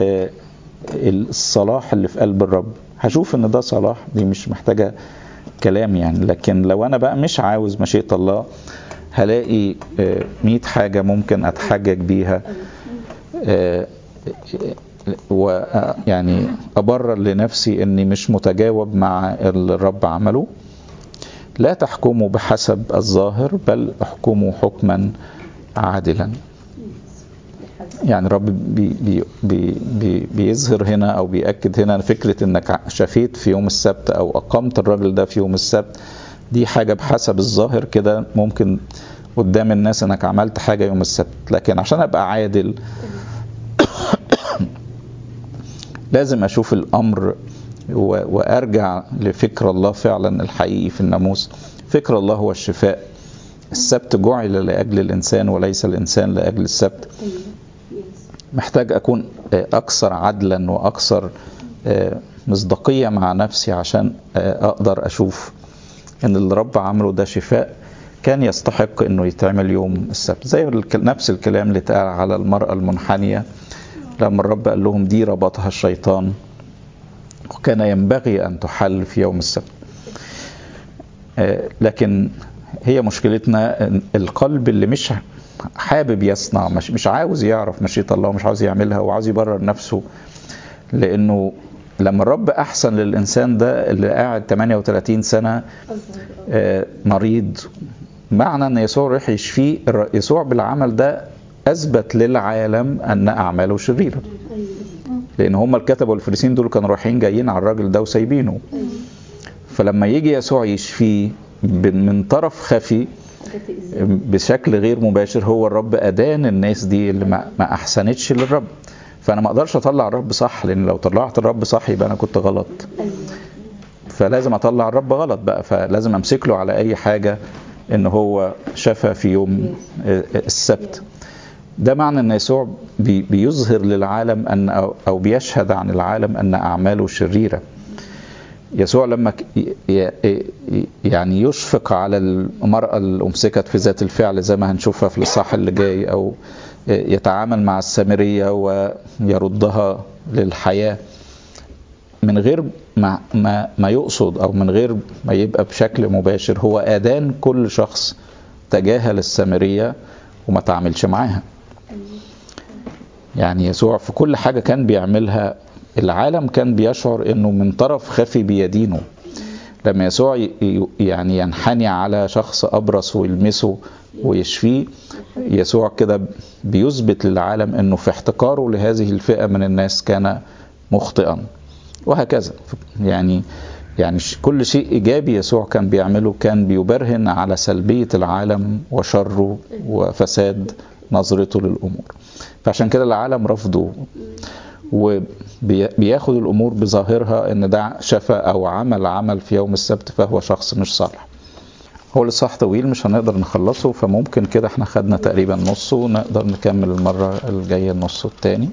الصلاح اللي في قلب الرب، هشوف ان ده صلاح، دي مش محتاجة كلام يعني. لكن لو انا بقى مش عاوز مشيئة الله، هلاقي 100 حاجة ممكن اتحجج بيها، ويعني ابرر لنفسي اني مش متجاوب مع الرب عمله. لا تحكموا بحسب الظاهر، بل احكموا حكما عادلا. يعني الرب بيظهر هنا أو بيأكد هنا فكرة أنك شفيت في يوم السبت أو أقمت الراجل ده في يوم السبت، دي حاجة بحسب الظاهر كده، ممكن قدام الناس أنك عملت حاجة يوم السبت. لكن عشان أبقى عادل لازم أشوف الأمر وأرجع لفكر الله فعلا الحقيقي في الناموس. فكر الله هو الشفاء. السبت جعل لأجل الإنسان وليس الإنسان لأجل السبت. محتاج أكون أكثر عدلا وأكثر مصداقية مع نفسي عشان أقدر أشوف أن الرب عمله ده شفاء كان يستحق أنه يتعمل يوم السبت. زي نفس الكلام اللي اتقال على المرأة المنحنية لما الرب قال لهم دي ربطها الشيطان وكان ينبغي أن تحل في يوم السبت. لكن هي مشكلتنا القلب اللي مش حابب يصنع، مش عاوز يعرف مشيئة الله ومش عاوز يعملها وعاوز يبرر نفسه. لأنه لما الرب أحسن للإنسان ده اللي قاعد 38 سنة مريض، معنى أن يسوع رح يشفيه، يسوع بالعمل ده أثبت للعالم أن أعماله شريرة. لأن هم الكتبة والفريسين دول كانوا رايحين جايين على الراجل ده وسايبينه، فلما يجي يسوع يشفيه من طرف خفي بشكل غير مباشر، هو الرب أدان الناس دي اللي ما أحسنتش للرب. فأنا ما أقدرش أطلع الرب صح، لأن لو طلعت الرب صح يبقى أنا كنت غلط، فلازم أطلع الرب غلط بقى. فلازم أمسك له على أي حاجة إن هو شفى في يوم السبت. ده معنى أن يسوع بيظهر للعالم أن أو بيشهد عن العالم أن أعماله شريرة. يسوع لما يعني يشفق على المرأة اللي أمسكت في ذات الفعل زي ما هنشوفها في الإصحاح اللي جاي، أو يتعامل مع السامرية ويردها للحياة من غير ما يقصد أو من غير ما يبقى بشكل مباشر، هو أدان كل شخص تجاهل السامرية وما تعاملش معاها. يعني يسوع في كل حاجة كان بيعملها العالم كان بيشعر انه من طرف خفي بيدينه. لما يسوع يعني ينحني على شخص أبرص ويلمسه ويشفيه، يسوع كده بيثبت للعالم انه في احتقاره لهذه الفئة من الناس كان مخطئا. وهكذا يعني يعني كل شيء إيجابي يسوع كان بيعمله كان بيبرهن على سلبية العالم وشره وفساد نظرته للأمور. فعشان كده العالم رفضه وبياخد الأمور بظاهرها إن ده شفى أو عمل في يوم السبت فهو شخص مش صالح. هو الإصحاح طويل مش هنقدر نخلصه، فممكن كده احنا خدنا تقريبا نصه ونقدر نكمل المرة الجاية النص التاني.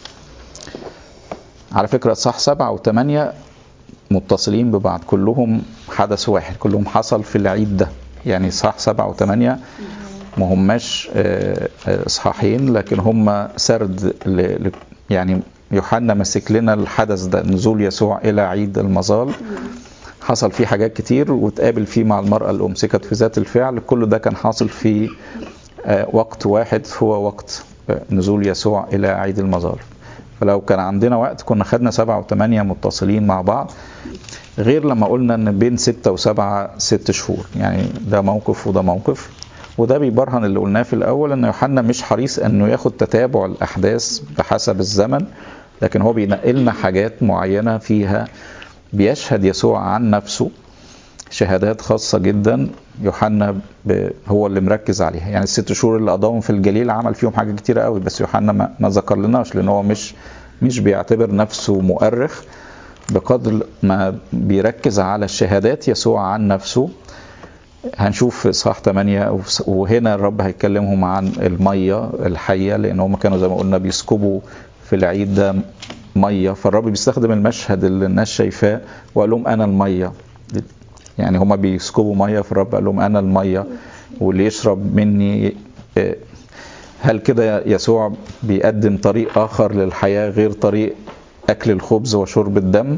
على فكرة إصحاح 7 و8 متصلين ببعض، كلهم حدث واحد، كلهم حصل في العيد ده. يعني إصحاح 7 و8 ما هماش إصحاحين، لكن هم سرد يعني يوحنا مسك لنا الحدث ده، نزول يسوع إلى عيد المظال، حصل فيه حاجات كتير وتقابل فيه مع المرأة اللي أمسكت في ذات الفعل. كل ده كان حاصل في وقت واحد، هو وقت نزول يسوع إلى عيد المظال. فلو كان عندنا وقت كنا خدنا 7 و8 متصلين مع بعض، غير لما قلنا ان بين 6 و7 6 شهور، يعني ده موقف وده موقف. وده بيبرهن اللي قلناه في الأول ان يوحنا مش حريص انه ياخد تتابع الأحداث بحسب الزمن، لكن هو بينقلنا حاجات معينة فيها بيشهد يسوع عن نفسه شهادات خاصة جدا يوحنا هو اللي مركز عليها. يعني ال6 شهور اللي قضاهم في الجليل عمل فيهم حاجة كتيرة قوي، بس يوحنا ما ذكر لناش، لأنه هو مش بيعتبر نفسه مؤرخ بقدر ما بيركز على الشهادات يسوع عن نفسه. هنشوف في إصحاح 8 وهنا الرب هيكلمهم عن المية الحية، لأن هم كانوا زي ما قلنا بيسكبوا في العيد ده مية، فالرب بيستخدم المشهد اللي الناس شايفاه وقال لهم أنا المية. يعني هما بيسكبوا مية، فالرب قال لهم أنا المية واللي يشرب مني. هل كده يسوع بيقدم طريق آخر للحياة غير طريق أكل الخبز وشرب الدم؟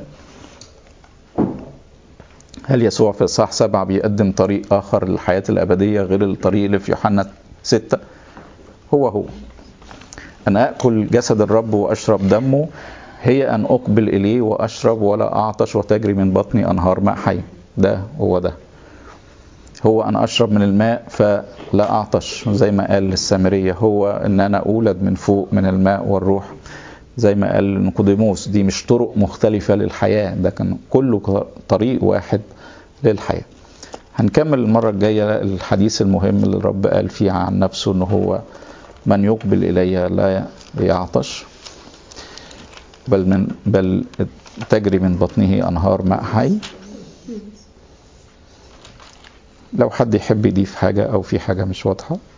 هل يسوع في إصحاح 7 بيقدم طريق آخر للحياة الأبدية غير الطريق اللي في يوحنا 6؟ هو أن أكل جسد الرب وأشرب دمه هي أن أقبل إليه وأشرب ولا أعطش وتجري من بطني أنهار ماء حي. ده هو أن أشرب من الماء فلا أعطش زي ما قال للسامرية، هو أن أنا أولد من فوق من الماء والروح زي ما قال نيقوديموس. دي مش طرق مختلفة للحياة، ده كان كله طريق واحد للحياة. هنكمل المرة الجاية الحديث المهم اللي الرب قال فيه عن نفسه أنه هو من يقبل إلي لا يعطش بل تجري من بطنه أنهار ماء حي. لو حد يحب يضيف حاجة أو في حاجة مش واضحة.